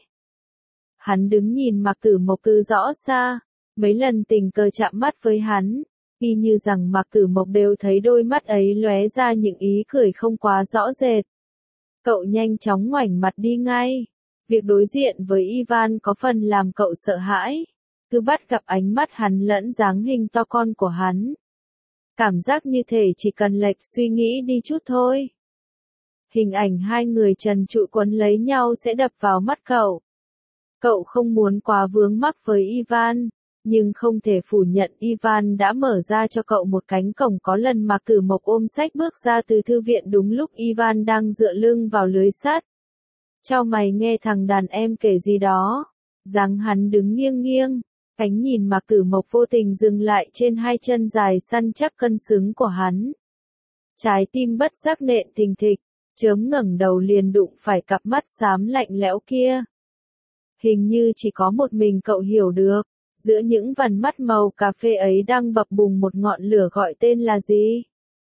Hắn đứng nhìn Mạc Tử Mộc từ rõ xa, mấy lần tình cờ chạm mắt với hắn, y như rằng Mạc Tử Mộc đều thấy đôi mắt ấy lóe ra những ý cười không quá rõ rệt. Cậu nhanh chóng ngoảnh mặt đi ngay. Việc đối diện với Ivan có phần làm cậu sợ hãi. Cứ bắt gặp ánh mắt hắn lẫn dáng hình to con của hắn. Cảm giác như thể chỉ cần lệch suy nghĩ đi chút thôi. Hình ảnh hai người trần trụi quấn lấy nhau sẽ đập vào mắt cậu. Cậu không muốn quá vướng mắc với Ivan, nhưng không thể phủ nhận Ivan đã mở ra cho cậu một cánh cổng. Có lần Mạc Tử Mộc ôm sách bước ra từ thư viện đúng lúc Ivan đang dựa lưng vào lưới sắt. Chau mày nghe thằng đàn em kể gì đó. Dáng hắn đứng nghiêng nghiêng, cánh nhìn Mạc Tử Mộc vô tình dừng lại trên hai chân dài săn chắc cân xứng của hắn. Trái tim bất giác nện thình thịch, chớm ngẩng đầu liền đụng phải cặp mắt xám lạnh lẽo kia. Hình như chỉ có một mình cậu hiểu được, giữa những vằn mắt màu cà phê ấy đang bập bùng một ngọn lửa gọi tên là gì?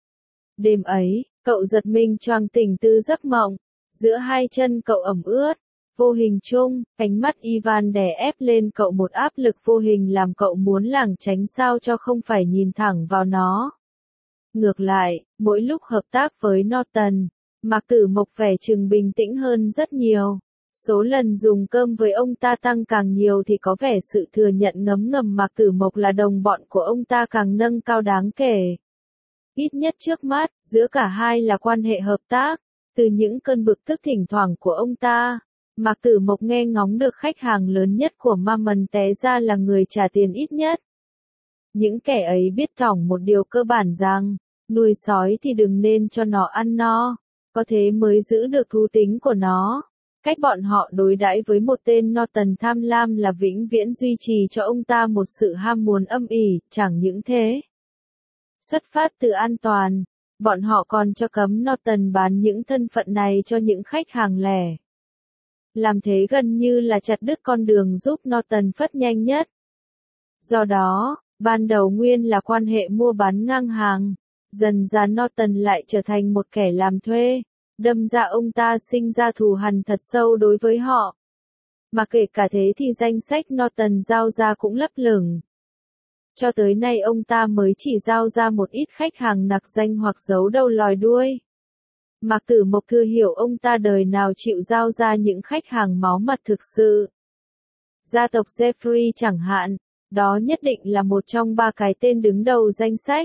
Đêm ấy, cậu giật mình choàng tỉnh từ giấc mộng, giữa hai chân cậu ẩm ướt, vô hình chung, ánh mắt Ivan đè ép lên cậu một áp lực vô hình làm cậu muốn lảng tránh sao cho không phải nhìn thẳng vào nó. Ngược lại, mỗi lúc hợp tác với Norton, Mạc Tử Mộc vẻ chừng bình tĩnh hơn rất nhiều. Số lần dùng cơm với ông ta tăng càng nhiều thì có vẻ sự thừa nhận ngấm ngầm Mạc Tử Mộc là đồng bọn của ông ta càng nâng cao đáng kể. Ít nhất trước mắt, giữa cả hai là quan hệ hợp tác. Từ những cơn bực tức thỉnh thoảng của ông ta, Mạc Tử Mộc nghe ngóng được khách hàng lớn nhất của Mammon té ra là người trả tiền ít nhất. Những kẻ ấy biết thỏng một điều cơ bản rằng, nuôi sói thì đừng nên cho nó ăn no, có thế mới giữ được thú tính của nó. Cách bọn họ đối đãi với một tên Norton tham lam là vĩnh viễn duy trì cho ông ta một sự ham muốn âm ỉ, chẳng những thế. Xuất phát từ an toàn, bọn họ còn cho cấm Norton bán những thân phận này cho những khách hàng lẻ. Làm thế gần như là chặt đứt con đường giúp Norton phất nhanh nhất. Do đó, ban đầu nguyên là quan hệ mua bán ngang hàng, dần dà Norton lại trở thành một kẻ làm thuê, đâm ra ông ta sinh ra thù hằn thật sâu đối với họ. Mà kể cả thế thì danh sách Norton giao ra cũng lấp lửng. Cho tới nay ông ta mới chỉ giao ra một ít khách hàng nặc danh hoặc giấu đầu lòi đuôi. Mạc Tử Mộc thừa hiểu ông ta đời nào chịu giao ra những khách hàng máu mặt thực sự. Gia tộc Jeffrey chẳng hạn, đó nhất định là một trong ba cái tên đứng đầu danh sách.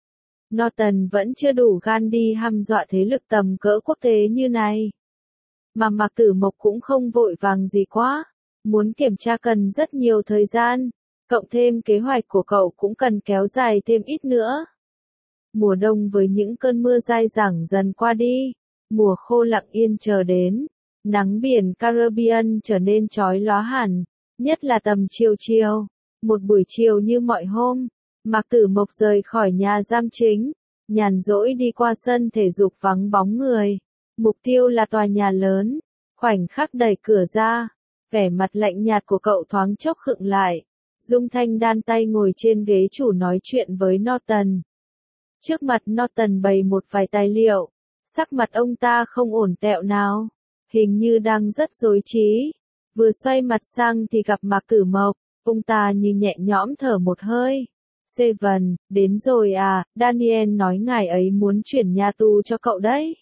Norton vẫn chưa đủ gan đi hăm dọa thế lực tầm cỡ quốc tế như này. Mà Mạc Tử Mộc cũng không vội vàng gì quá, muốn kiểm tra cần rất nhiều thời gian, cộng thêm kế hoạch của cậu cũng cần kéo dài thêm ít nữa. Mùa đông với những cơn mưa dai dẳng dần qua đi, mùa khô lặng yên chờ đến, nắng biển Caribbean trở nên chói lóa hẳn, nhất là tầm chiều chiều, một buổi chiều như mọi hôm. Mạc Tử Mộc rời khỏi nhà giam chính, nhàn rỗi đi qua sân thể dục vắng bóng người. Mục tiêu là tòa nhà lớn. Khoảnh khắc đẩy cửa ra, vẻ mặt lạnh nhạt của cậu thoáng chốc khựng lại. Dung Thanh đan tay ngồi trên ghế chủ nói chuyện với Norton. Trước mặt Norton bày một vài tài liệu, sắc mặt ông ta không ổn tẹo nào, hình như đang rất rối trí. Vừa xoay mặt sang thì gặp Mạc Tử Mộc, ông ta như nhẹ nhõm thở một hơi. Seven, đến rồi à, Daniel nói ngài ấy muốn chuyển nhà tù cho cậu đấy.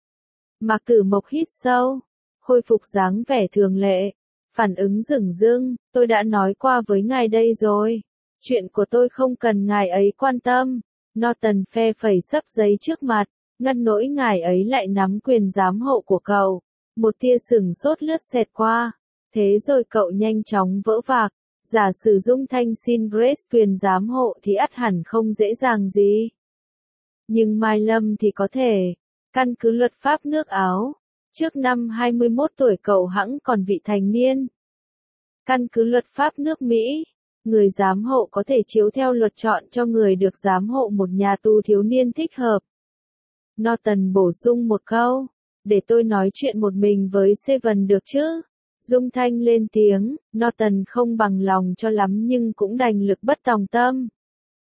Mạc Tử Mộc hít sâu, khôi phục dáng vẻ thường lệ, phản ứng dửng dưng, tôi đã nói qua với ngài đây rồi. Chuyện của tôi không cần ngài ấy quan tâm. Norton phe phẩy xấp giấy trước mặt, ngăn nỗi ngài ấy lại nắm quyền giám hộ của cậu. Một tia sửng sốt lướt xẹt qua, thế rồi cậu nhanh chóng vỡ vạc. Giả sử Dung Thanh xin Grace quyền giám hộ thì ắt hẳn không dễ dàng gì. Nhưng Mai Lâm thì có thể, căn cứ luật pháp nước Áo, trước năm 21 tuổi cậu hẵng còn vị thành niên. Căn cứ luật pháp nước Mỹ, người giám hộ có thể chiếu theo luật chọn cho người được giám hộ một nhà tù thiếu niên thích hợp. Norton bổ sung một câu, để tôi nói chuyện một mình với Seven được chứ? Dung Thanh lên tiếng, Norton không bằng lòng cho lắm nhưng cũng đành lực bất tòng tâm.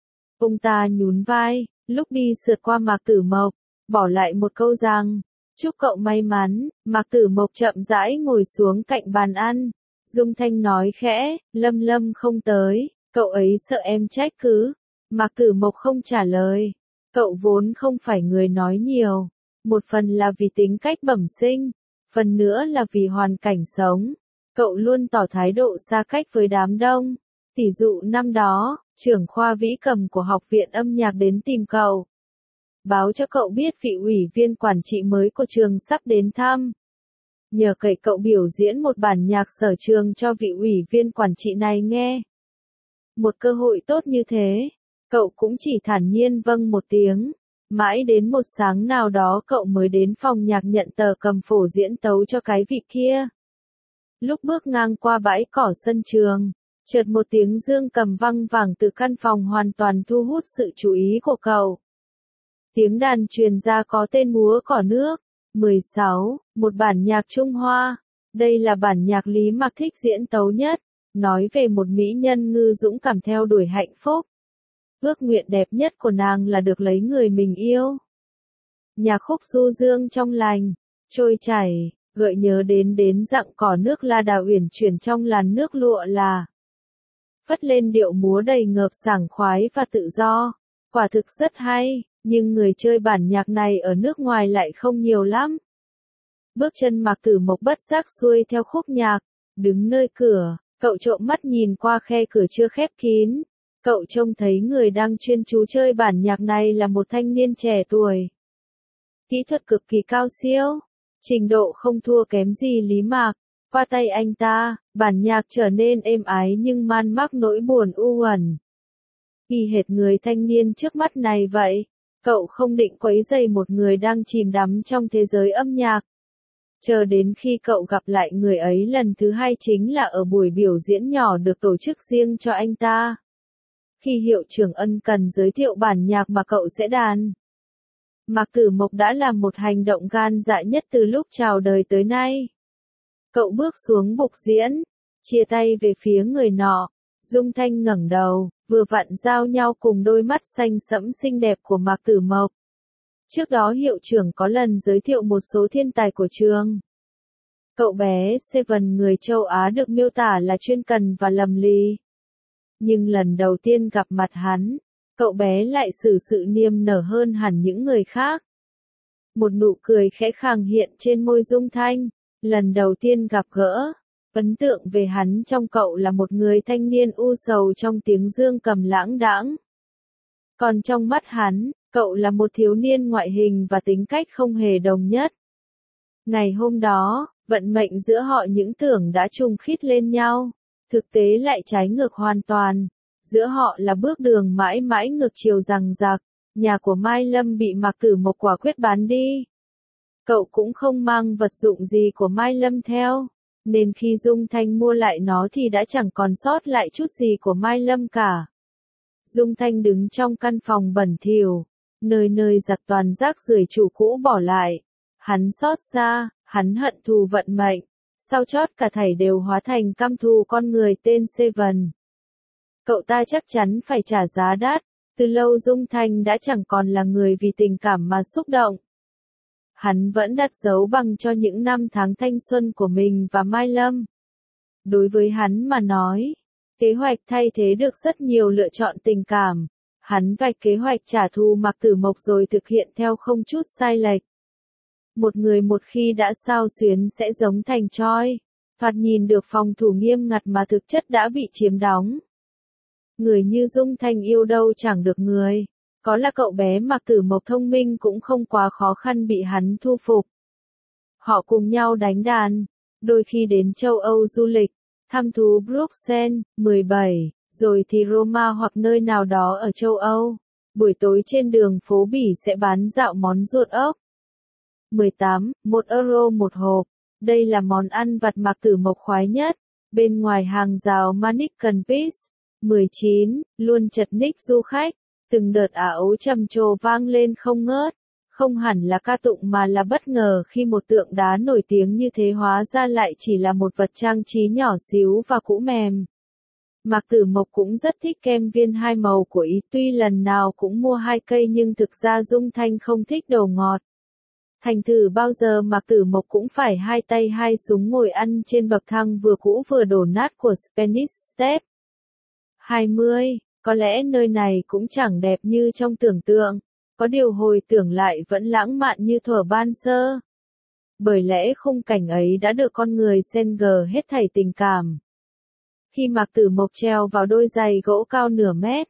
Ông ta nhún vai, lúc đi sượt qua Mạc Tử Mộc, bỏ lại một câu rằng, chúc cậu may mắn. Mạc Tử Mộc chậm rãi ngồi xuống cạnh bàn ăn. Dung Thanh nói khẽ, Lâm Lâm không tới, cậu ấy sợ em trách cứ. Mạc Tử Mộc không trả lời. Cậu vốn không phải người nói nhiều. Một phần là vì tính cách bẩm sinh, phần nữa là vì hoàn cảnh sống. Cậu luôn tỏ thái độ xa cách với đám đông. Tỷ dụ năm đó, trưởng khoa vĩ cầm của Học viện âm nhạc đến tìm cậu. Báo cho cậu biết vị ủy viên quản trị mới của trường sắp đến thăm. Nhờ cậy cậu biểu diễn một bản nhạc sở trường cho vị ủy viên quản trị này nghe. Một cơ hội tốt như thế, cậu cũng chỉ thản nhiên vâng một tiếng. Mãi đến một sáng nào đó cậu mới đến phòng nhạc nhận tờ cầm phổ diễn tấu cho cái vị kia. Lúc bước ngang qua bãi cỏ sân trường, chợt một tiếng dương cầm vang vẳng từ căn phòng hoàn toàn thu hút sự chú ý của cậu. Tiếng đàn truyền ra có tên Múa Cỏ Nước. 16. Một bản nhạc Trung Hoa. Đây là bản nhạc Lý Mạc thích diễn tấu nhất, nói về một mỹ nhân ngư dũng cảm theo đuổi hạnh phúc. Ước nguyện đẹp nhất của nàng là được lấy người mình yêu. Nhạc khúc du dương trong lành, trôi chảy, gợi nhớ đến dặng cỏ nước La Đà uyển chuyển trong làn nước lụa là. Phất lên điệu múa đầy ngợp sảng khoái và tự do. Quả thực rất hay, nhưng người chơi bản nhạc này ở nước ngoài lại không nhiều lắm. Bước chân Mạc Tử Mộc bất giác xuôi theo khúc nhạc, đứng nơi cửa, cậu trộm mắt nhìn qua khe cửa chưa khép kín. Cậu trông thấy người đang chuyên chú chơi bản nhạc này là một thanh niên trẻ tuổi. Kỹ thuật cực kỳ cao siêu, trình độ không thua kém gì Lý Mạc. Qua tay anh ta, bản nhạc trở nên êm ái nhưng man mác nỗi buồn u uẩn. Y hệt người thanh niên trước mắt này vậy, cậu không định quấy rầy một người đang chìm đắm trong thế giới âm nhạc. Chờ đến khi cậu gặp lại người ấy lần thứ hai chính là ở buổi biểu diễn nhỏ được tổ chức riêng cho anh ta. Khi hiệu trưởng ân cần giới thiệu bản nhạc mà cậu sẽ đàn, Mạc Tử Mộc đã làm một hành động gan dạ nhất từ lúc chào đời tới nay. Cậu bước xuống bục diễn, chia tay về phía người nọ. Dung Thanh ngẩng đầu, vừa vặn giao nhau cùng đôi mắt xanh sẫm xinh đẹp của Mạc Tử Mộc. Trước đó hiệu trưởng có lần giới thiệu một số thiên tài của trường. Cậu bé Seven người châu Á được miêu tả là chuyên cần và lầm lì. Nhưng lần đầu tiên gặp mặt hắn, cậu bé lại xử sự niềm nở hơn hẳn những người khác. Một nụ cười khẽ khàng hiện trên môi Dung Thanh, lần đầu tiên gặp gỡ. Ấn tượng về hắn trong cậu là một người thanh niên u sầu trong tiếng dương cầm lãng đãng. Còn trong mắt hắn, cậu là một thiếu niên ngoại hình và tính cách không hề đồng nhất. Ngày hôm đó, vận mệnh giữa họ những tưởng đã trùng khít lên nhau, thực tế lại trái ngược hoàn toàn. Giữa họ là bước đường mãi mãi ngược chiều rằng rạc. Nhà của Mai Lâm bị Mạc Tử Mộc quả quyết bán đi. Cậu cũng không mang vật dụng gì của Mai Lâm theo, nên khi Dung Thanh mua lại nó thì đã chẳng còn sót lại chút gì của Mai Lâm cả. Dung Thanh đứng trong căn phòng bẩn thỉu, nơi nơi giặt toàn rác rưởi chủ cũ bỏ lại. Hắn xót xa, hắn hận thù vận mệnh, sau chót cả thảy đều hóa thành căm thù con người tên Seven. Cậu ta chắc chắn phải trả giá đắt. Từ lâu Dung Thanh đã chẳng còn là người vì tình cảm mà xúc động. Hắn vẫn đặt dấu bằng cho những năm tháng thanh xuân của mình và Mai Lâm. Đối với hắn mà nói, kế hoạch thay thế được rất nhiều lựa chọn tình cảm. Hắn vạch kế hoạch trả thù Mạc Tử Mộc rồi thực hiện theo không chút sai lệch. Một người một khi đã xao xuyến sẽ giống thành Choi, thoạt nhìn được phòng thủ nghiêm ngặt mà thực chất đã bị chiếm đóng. Người như Dung Thanh yêu đâu chẳng được người. Có là cậu bé Mạc Tử Mộc thông minh cũng không quá khó khăn bị hắn thu phục. Họ cùng nhau đánh đàn, đôi khi đến châu Âu du lịch, thăm thú Bruxelles, 17, rồi thì Roma hoặc nơi nào đó ở châu Âu. Buổi tối trên đường phố Bỉ sẽ bán dạo món ruột ốc. 18, 1 euro một hộp. Đây là món ăn vặt Mạc Tử Mộc khoái nhất, bên ngoài hàng rào Mannequin Peace. 19, luôn chật ních du khách, từng đợt ảo trầm trồ vang lên không ngớt, không hẳn là ca tụng mà là bất ngờ khi một tượng đá nổi tiếng như thế hóa ra lại chỉ là một vật trang trí nhỏ xíu và cũ mềm. Mạc Tử Mộc cũng rất thích kem viên hai màu của Ý, tuy lần nào cũng mua 2 cây nhưng thực ra Dung Thanh không thích đồ ngọt. Thành thử bao giờ Mạc Tử Mộc cũng phải hai tay hai súng ngồi ăn trên bậc thang vừa cũ vừa đổ nát của Spanish Step. 20. Có lẽ nơi này cũng chẳng đẹp như trong tưởng tượng, có điều hồi tưởng lại vẫn lãng mạn như thuở ban sơ. Bởi lẽ khung cảnh ấy đã được con người xen gờ hết thảy tình cảm. Khi Mạc Tử Mộc treo vào đôi giày gỗ cao nửa mét.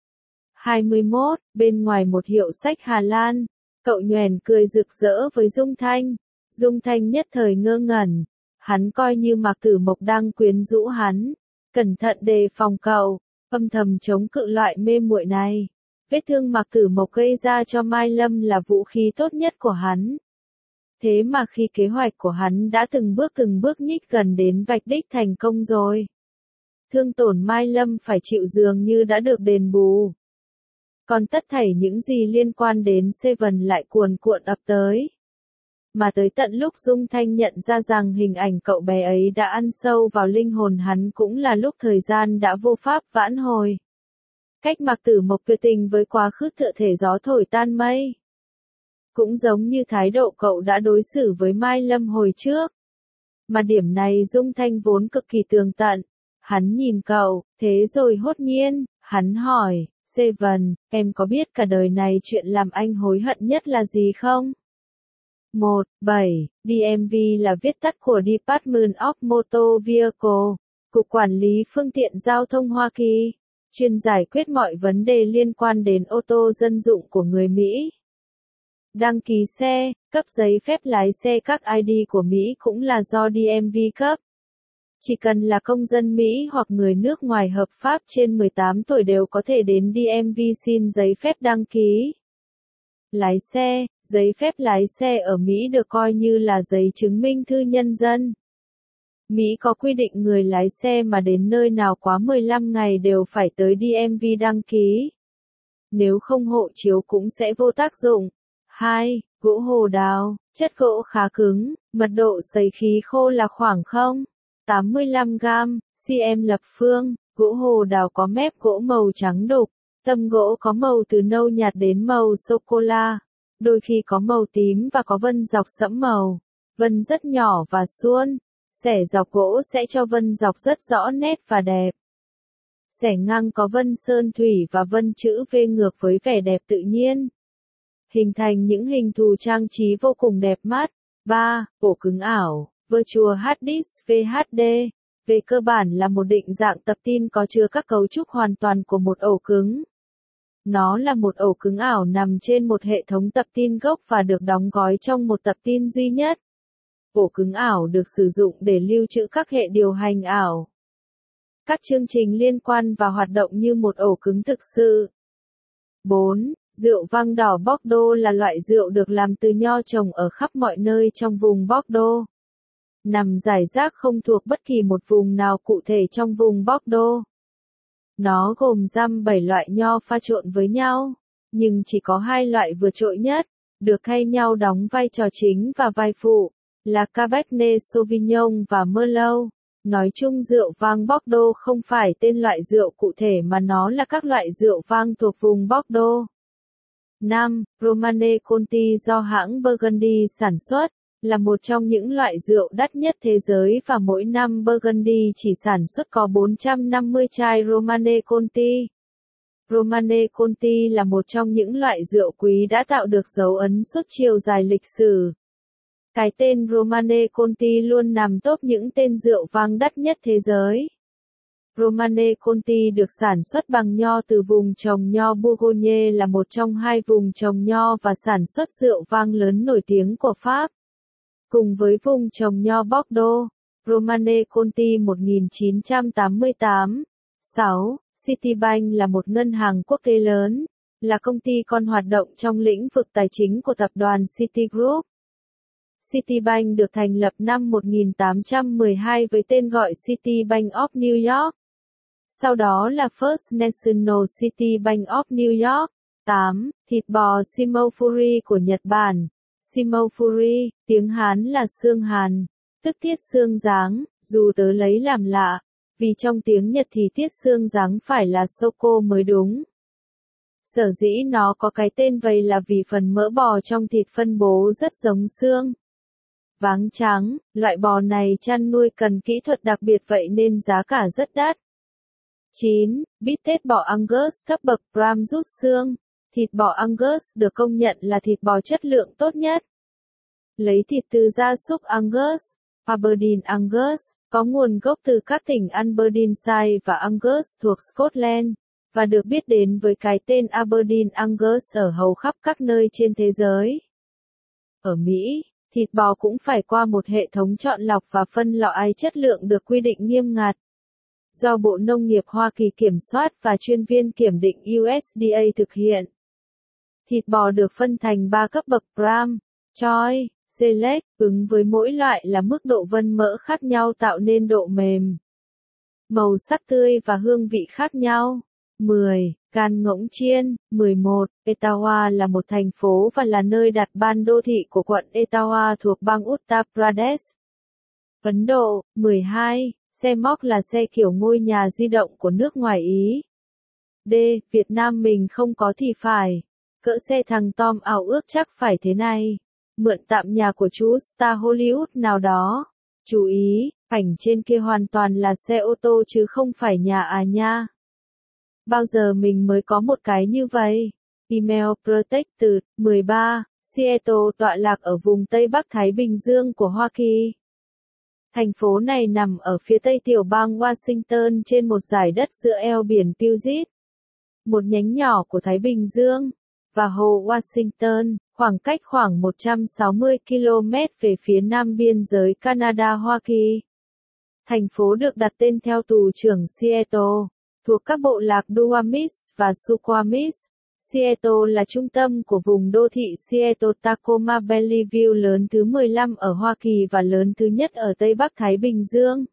21. Bên ngoài một hiệu sách Hà Lan, cậu nhoẻn cười rực rỡ với Dung Thanh. Dung Thanh nhất thời ngơ ngẩn. Hắn coi như Mạc Tử Mộc đang quyến rũ hắn. Cẩn thận đề phòng cậu, âm thầm chống cự loại mê muội này. Vết thương Mạc Tử Mộc gây ra cho Mai Lâm là vũ khí tốt nhất của hắn. Thế mà khi kế hoạch của hắn đã từng bước nhích gần đến vạch đích thành công rồi. Thương tổn Mai Lâm phải chịu dường như đã được đền bù. Còn tất thảy những gì liên quan đến Seven lại cuồn cuộn ập tới. Mà tới tận lúc Dung Thanh nhận ra rằng hình ảnh cậu bé ấy đã ăn sâu vào linh hồn hắn cũng là lúc thời gian đã vô pháp vãn hồi. Cách Mạc Tử Mộc tuyệt tình với quá khứ tựa thể gió thổi tan mây. Cũng giống như thái độ cậu đã đối xử với Mai Lâm hồi trước. Mà điểm này Dung Thanh vốn cực kỳ tường tận. Hắn nhìn cậu, thế rồi hốt nhiên, hắn hỏi, Seven, em có biết cả đời này chuyện làm anh hối hận nhất là gì không? 1.7. DMV là viết tắt của Department of Motor Vehicle, Cục Quản lý Phương tiện Giao thông Hoa Kỳ, chuyên giải quyết mọi vấn đề liên quan đến ô tô dân dụng của người Mỹ. Đăng ký xe, cấp giấy phép lái xe các ID của Mỹ cũng là do DMV cấp. Chỉ cần là công dân Mỹ hoặc người nước ngoài hợp pháp trên 18 tuổi đều có thể đến DMV xin giấy phép đăng ký. Lái xe, giấy phép lái xe ở Mỹ được coi như là giấy chứng minh thư nhân dân. Mỹ có quy định người lái xe mà đến nơi nào quá 15 ngày đều phải tới DMV đăng ký. Nếu không hộ chiếu cũng sẽ vô tác dụng. 2. Gỗ hồ đào, chất gỗ khá cứng, mật độ sấy khí khô là khoảng 0,85 gam, cm lập phương, gỗ hồ đào có mép gỗ màu trắng đục, tâm gỗ có màu từ nâu nhạt đến màu sô-cô-la, đôi khi có màu tím và có vân dọc sẫm màu, vân rất nhỏ và suôn, xẻ dọc gỗ sẽ cho vân dọc rất rõ nét và đẹp. Xẻ ngang có vân sơn thủy và vân chữ V ngược với vẻ đẹp tự nhiên. Hình thành những hình thù trang trí vô cùng đẹp mắt. 3. Ổ cứng ảo, Virtual Hard Disk VHD. Về cơ bản là một định dạng tập tin có chứa các cấu trúc hoàn toàn của một ổ cứng. Nó là một ổ cứng ảo nằm trên một hệ thống tập tin gốc và được đóng gói trong một tập tin duy nhất. Ổ cứng ảo được sử dụng để lưu trữ các hệ điều hành ảo. Các chương trình liên quan và hoạt động như một ổ cứng thực sự. 4. Rượu vang đỏ Bordeaux là loại rượu được làm từ nho trồng ở khắp mọi nơi trong vùng Bordeaux. Nằm rải rác không thuộc bất kỳ một vùng nào cụ thể trong vùng Bordeaux. Nó gồm 7 loại nho pha trộn với nhau, nhưng chỉ có 2 loại vượt trội nhất, được thay nhau đóng vai trò chính và vai phụ, là Cabernet Sauvignon và Merlot. Nói chung rượu vang Bordeaux không phải tên loại rượu cụ thể mà nó là các loại rượu vang thuộc vùng Bordeaux. 5. Romane Conti do hãng Burgundy sản xuất, là một trong những loại rượu đắt nhất thế giới và mỗi năm Burgundy chỉ sản xuất có 450 chai Romane Conti. Romane Conti là một trong những loại rượu quý đã tạo được dấu ấn suốt chiều dài lịch sử. Cái tên Romane Conti luôn nằm top những tên rượu vang đắt nhất thế giới. Romane Conti được sản xuất bằng nho từ vùng trồng nho Bourgogne, là một trong 2 vùng trồng nho và sản xuất rượu vang lớn nổi tiếng của Pháp. Cùng với vùng trồng nho Bordeaux, Romane Conti 1988. 6. Citibank là một ngân hàng quốc tế lớn, là công ty con hoạt động trong lĩnh vực tài chính của tập đoàn Citigroup. Citibank được thành lập năm 1812 với tên gọi Citibank of New York. Sau đó là First National Citibank of New York. 8. Thịt bò Shimofuri của Nhật Bản. Shimofuri, tiếng Hán là xương hàn, tức tiết xương dáng, dù tớ lấy làm lạ. Vì trong tiếng Nhật thì tiết xương ráng phải là soko mới đúng. Sở dĩ nó có cái tên vậy là vì phần mỡ bò trong thịt phân bố rất giống xương. Váng trắng, loại bò này chăn nuôi cần kỹ thuật đặc biệt vậy nên giá cả rất đắt. 9. Bít tết bò Angus cấp bậc Prime rút xương. Thịt bò Angus được công nhận là thịt bò chất lượng tốt nhất. Lấy thịt từ gia súc Angus, Aberdeen Angus, có nguồn gốc từ các tỉnh Aberdeenshire và Angus thuộc Scotland, và được biết đến với cái tên Aberdeen Angus ở hầu khắp các nơi trên thế giới. Ở Mỹ, thịt bò cũng phải qua một hệ thống chọn lọc và phân loại chất lượng được quy định nghiêm ngặt. Do Bộ Nông nghiệp Hoa Kỳ kiểm soát và chuyên viên kiểm định USDA thực hiện. Thịt bò được phân thành 3 cấp bậc Prime, Choice, Select, ứng với mỗi loại là mức độ vân mỡ khác nhau tạo nên độ mềm, màu sắc tươi và hương vị khác nhau. 10. Gan ngỗng chiên. 11. Etawah là một thành phố và là nơi đặt ban đô thị của quận Etawah thuộc bang Uttar Pradesh, Ấn Độ. 12. Xe móc là xe kiểu ngôi nhà di động của nước ngoài Ý. D. Việt Nam mình không có thì phải. Cỡ xe thằng Tom ao ước chắc phải thế này. Mượn tạm nhà của chú star Hollywood nào đó. Chú ý, ảnh trên kia hoàn toàn là xe ô tô chứ không phải nhà à nha. Bao giờ mình mới có một cái như vậy? Email Protected. 13. Seattle tọa lạc ở vùng Tây Bắc Thái Bình Dương của Hoa Kỳ. Thành phố này nằm ở phía tây tiểu bang Washington trên một dải đất giữa eo biển Puget, một nhánh nhỏ của Thái Bình Dương, và hồ Washington, khoảng cách khoảng 160 km về phía nam biên giới Canada-Hoa Kỳ. Thành phố được đặt tên theo tù trưởng Seattle, thuộc các bộ lạc Duwamish và Suquamish. Seattle là trung tâm của vùng đô thị Seattle-Tacoma Bellevue lớn thứ 15 ở Hoa Kỳ và lớn thứ nhất ở Tây Bắc Thái Bình Dương.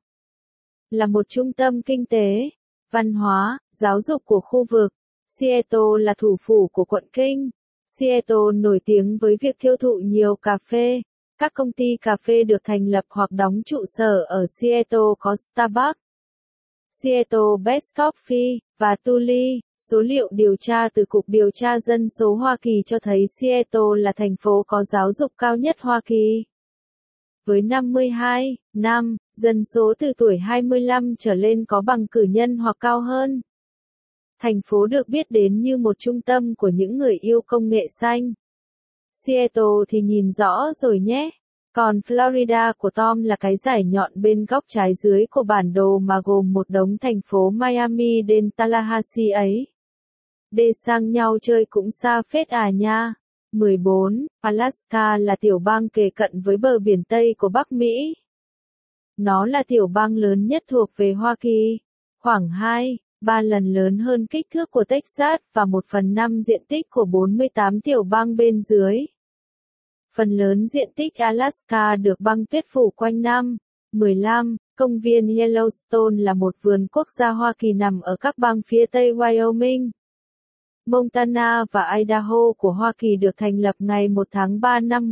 Là một trung tâm kinh tế, văn hóa, giáo dục của khu vực. Seattle là thủ phủ của quận King. Seattle nổi tiếng với việc tiêu thụ nhiều cà phê. Các công ty cà phê được thành lập hoặc đóng trụ sở ở Seattle có Starbucks, Seattle Best Coffee, và Tully. Số liệu điều tra từ Cục Điều tra Dân số Hoa Kỳ cho thấy Seattle là thành phố có giáo dục cao nhất Hoa Kỳ. Với 52 năm, dân số từ tuổi 25 trở lên có bằng cử nhân hoặc cao hơn. Thành phố được biết đến như một trung tâm của những người yêu công nghệ xanh. Seattle thì nhìn rõ rồi nhé. Còn Florida của Tom là cái dải nhọn bên góc trái dưới của bản đồ mà gồm một đống thành phố Miami đến Tallahassee ấy. Để sang nhau chơi cũng xa phết à nha. 14. Alaska là tiểu bang kề cận với bờ biển Tây của Bắc Mỹ. Nó là tiểu bang lớn nhất thuộc về Hoa Kỳ, khoảng 2-3 lần lớn hơn kích thước của Texas và 1/5 diện tích của 48 tiểu bang bên dưới. Phần lớn diện tích Alaska được băng tuyết phủ quanh năm. 15. Công viên Yellowstone là một vườn quốc gia Hoa Kỳ nằm ở các bang phía Tây Wyoming, Montana và Idaho của Hoa Kỳ được thành lập ngày 1 tháng 3 năm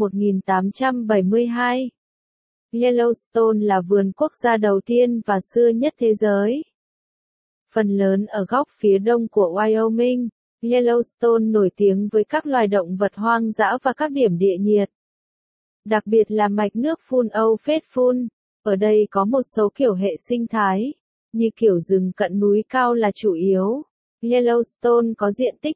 1872. Yellowstone là vườn quốc gia đầu tiên và xưa nhất thế giới. Phần lớn ở góc phía đông của Wyoming, Yellowstone nổi tiếng với các loài động vật hoang dã và các điểm địa nhiệt. Đặc biệt là mạch nước phun Âu phết phun. Ở đây có một số kiểu hệ sinh thái, như kiểu rừng cận núi cao là chủ yếu. Yellowstone có diện tích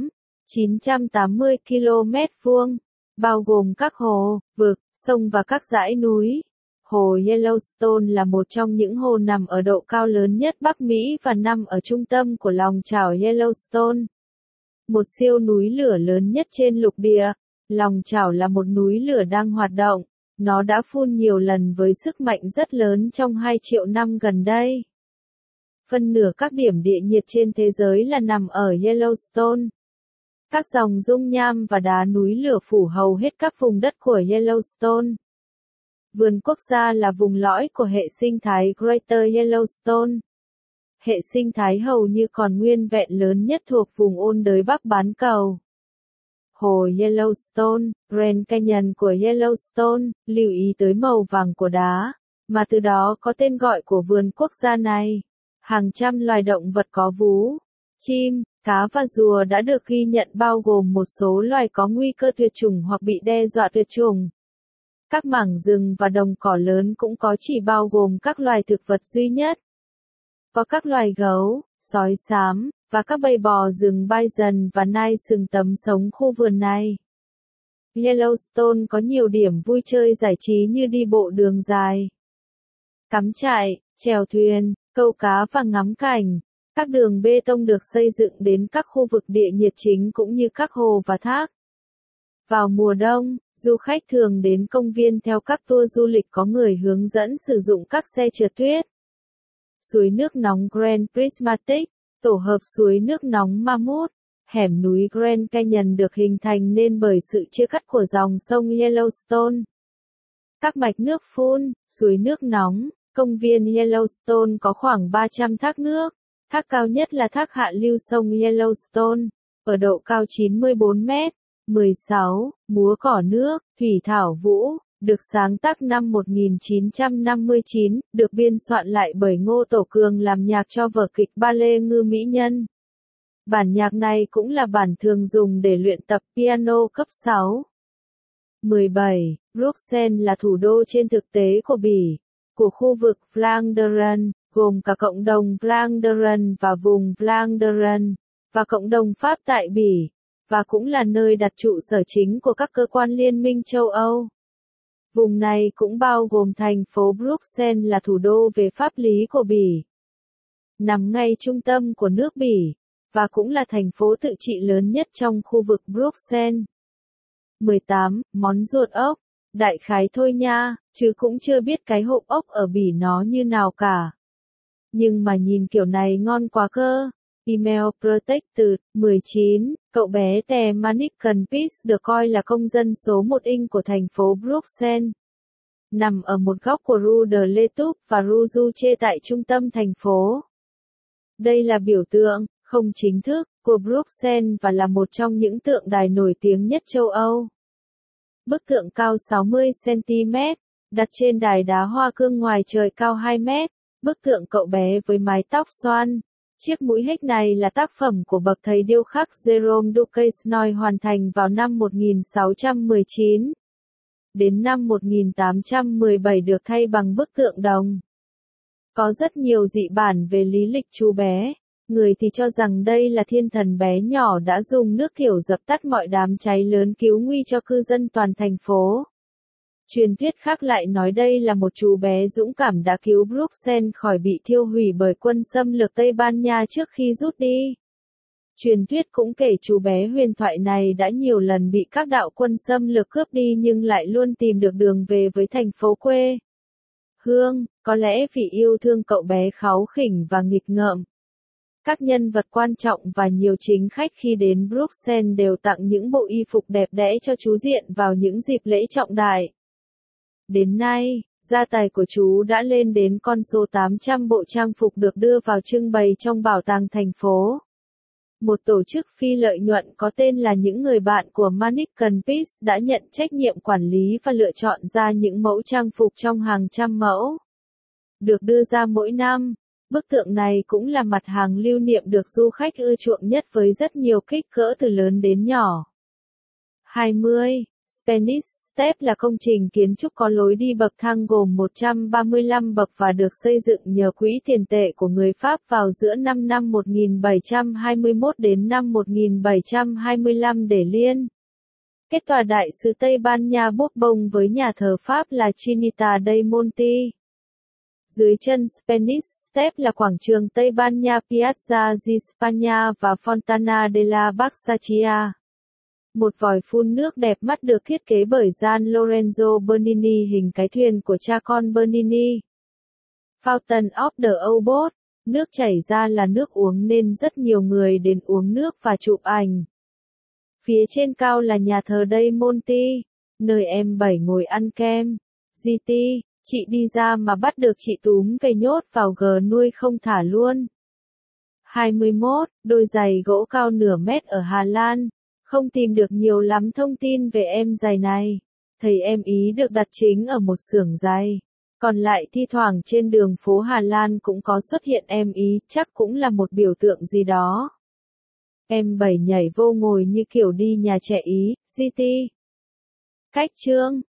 8.980 km², bao gồm các hồ, vực, sông và các dãy núi. Hồ Yellowstone là một trong những hồ nằm ở độ cao lớn nhất Bắc Mỹ và nằm ở trung tâm của lòng chảo Yellowstone, một siêu núi lửa lớn nhất trên lục địa. Lòng chảo là một núi lửa đang hoạt động. Nó đã phun nhiều lần với sức mạnh rất lớn trong 2 triệu năm gần đây. Phân nửa các điểm địa nhiệt trên thế giới là nằm ở Yellowstone. Các dòng dung nham và đá núi lửa phủ hầu hết các vùng đất của Yellowstone. Vườn quốc gia là vùng lõi của hệ sinh thái Greater Yellowstone. Hệ sinh thái hầu như còn nguyên vẹn lớn nhất thuộc vùng ôn đới Bắc bán cầu. Hồ Yellowstone, Grand Canyon của Yellowstone, lưu ý tới màu vàng của đá. mà từ đó có tên gọi của vườn quốc gia này. Hàng trăm loài động vật có vú, chim, cá và rùa đã được ghi nhận bao gồm một số loài có nguy cơ tuyệt chủng hoặc bị đe dọa tuyệt chủng. Các mảng rừng và đồng cỏ lớn cũng có chỉ bao gồm các loài thực vật duy nhất. Có các loài gấu, sói xám, và các bầy bò rừng bison và nai sừng tấm sống khu vườn này. Yellowstone có nhiều điểm vui chơi giải trí như đi bộ đường dài, cắm trại, chèo thuyền, câu cá và ngắm cảnh. Các đường bê tông được xây dựng đến các khu vực địa nhiệt chính cũng như các hồ và thác. Vào mùa đông, du khách thường đến công viên theo các tour du lịch có người hướng dẫn sử dụng các xe trượt tuyết. Suối nước nóng Grand Prismatic, tổ hợp suối nước nóng Mammoth, hẻm núi Grand Canyon được hình thành nên bởi sự chia cắt của dòng sông Yellowstone. Các mạch nước phun, suối nước nóng, công viên Yellowstone có khoảng 300 thác nước. Thác cao nhất là thác hạ lưu sông Yellowstone, ở độ cao 94 mét. 16. Múa cỏ nước, Thủy Thảo Vũ, được sáng tác năm 1959, được biên soạn lại bởi Ngô Tổ Cường làm nhạc cho vở kịch ballet Ngư Mỹ Nhân. Bản nhạc này cũng là bản thường dùng để luyện tập piano cấp 6. 17. Bruxelles là thủ đô trên thực tế của Bỉ, của khu vực Flandern, gồm cả cộng đồng Flandern và vùng Flandern, và cộng đồng Pháp tại Bỉ, và cũng là nơi đặt trụ sở chính của các cơ quan Liên minh châu Âu. Vùng này cũng bao gồm thành phố Bruxelles là thủ đô về pháp lý của Bỉ, nằm ngay trung tâm của nước Bỉ, và cũng là thành phố tự trị lớn nhất trong khu vực Bruxelles. 18. Món ruột ốc. Đại khái thôi nha, chứ cũng chưa biết cái hộp ốc ở Bỉ nó như nào cả. Nhưng mà nhìn kiểu này ngon quá cơ. Email Protected. 19. Cậu bé tè Manneken Pis được coi là công dân số 1 Inc của thành phố Bruxelles. Nằm ở một góc của Rue de l'Étoile và Rue Juche tại trung tâm thành phố. Đây là biểu tượng, không chính thức, của Bruxelles và là một trong những tượng đài nổi tiếng nhất châu Âu. Bức tượng cao 60 cm, đặt trên đài đá hoa cương ngoài trời cao 2 mét. Bức tượng cậu bé với mái tóc xoăn. Chiếc mũi hếch này là tác phẩm của bậc thầy điêu khắc Jérôme Duquesnoy hoàn thành vào năm 1619. Đến năm 1817 được thay bằng bức tượng đồng. Có rất nhiều dị bản về lý lịch chú bé. Người thì cho rằng đây là thiên thần bé nhỏ đã dùng nước tiểu dập tắt mọi đám cháy lớn cứu nguy cho cư dân toàn thành phố. Truyền thuyết khác lại nói đây là một chú bé dũng cảm đã cứu Bruxelles khỏi bị thiêu hủy bởi quân xâm lược Tây Ban Nha trước khi rút đi. Truyền thuyết cũng kể chú bé huyền thoại này đã nhiều lần bị các đạo quân xâm lược cướp đi nhưng lại luôn tìm được đường về với thành phố quê hương, có lẽ vì yêu thương cậu bé kháu khỉnh và nghịch ngợm. Các nhân vật quan trọng và nhiều chính khách khi đến Bruxelles đều tặng những bộ y phục đẹp đẽ cho chú diện vào những dịp lễ trọng đại. Đến nay, gia tài của chú đã lên đến con số 800 bộ trang phục được đưa vào trưng bày trong bảo tàng thành phố. Một tổ chức phi lợi nhuận có tên là Những Người Bạn của Manneken Pis đã nhận trách nhiệm quản lý và lựa chọn ra những mẫu trang phục trong hàng trăm mẫu được đưa ra mỗi năm. Bức tượng này cũng là mặt hàng lưu niệm được du khách ưa chuộng nhất với rất nhiều kích cỡ từ lớn đến nhỏ. 20. Spanish Step là công trình kiến trúc có lối đi bậc thang gồm 135 bậc và được xây dựng nhờ quỹ tiền tệ của người Pháp vào giữa năm 1721 đến năm 1725 để liên kết tòa đại sứ Tây Ban Nha Bourbon với nhà thờ Pháp là Trinita dei Monti. Dưới chân Spanish Step là quảng trường Tây Ban Nha Piazza di España và Fontana de la Baxachia. Một vòi phun nước đẹp mắt được thiết kế bởi Gian Lorenzo Bernini hình cái thuyền của cha con Bernini. Fountain of the Obot, nước chảy ra là nước uống nên rất nhiều người đến uống nước và chụp ảnh. Phía trên cao là nhà thờ Dei Monti, nơi em Bảy ngồi ăn kem. GT, chị đi ra mà bắt được chị túm về nhốt vào gờ nuôi không thả luôn. 21. Đôi giày gỗ cao nửa mét ở Hà Lan. Không tìm được nhiều lắm thông tin về em giày này. Thầy em Ý được đặt chính ở một xưởng giày. Còn lại thi thoảng trên đường phố Hà Lan cũng có xuất hiện em Ý, chắc cũng là một biểu tượng gì đó. Em Bảy nhảy vô ngồi như kiểu đi nhà trẻ Ý, GT. Cách chương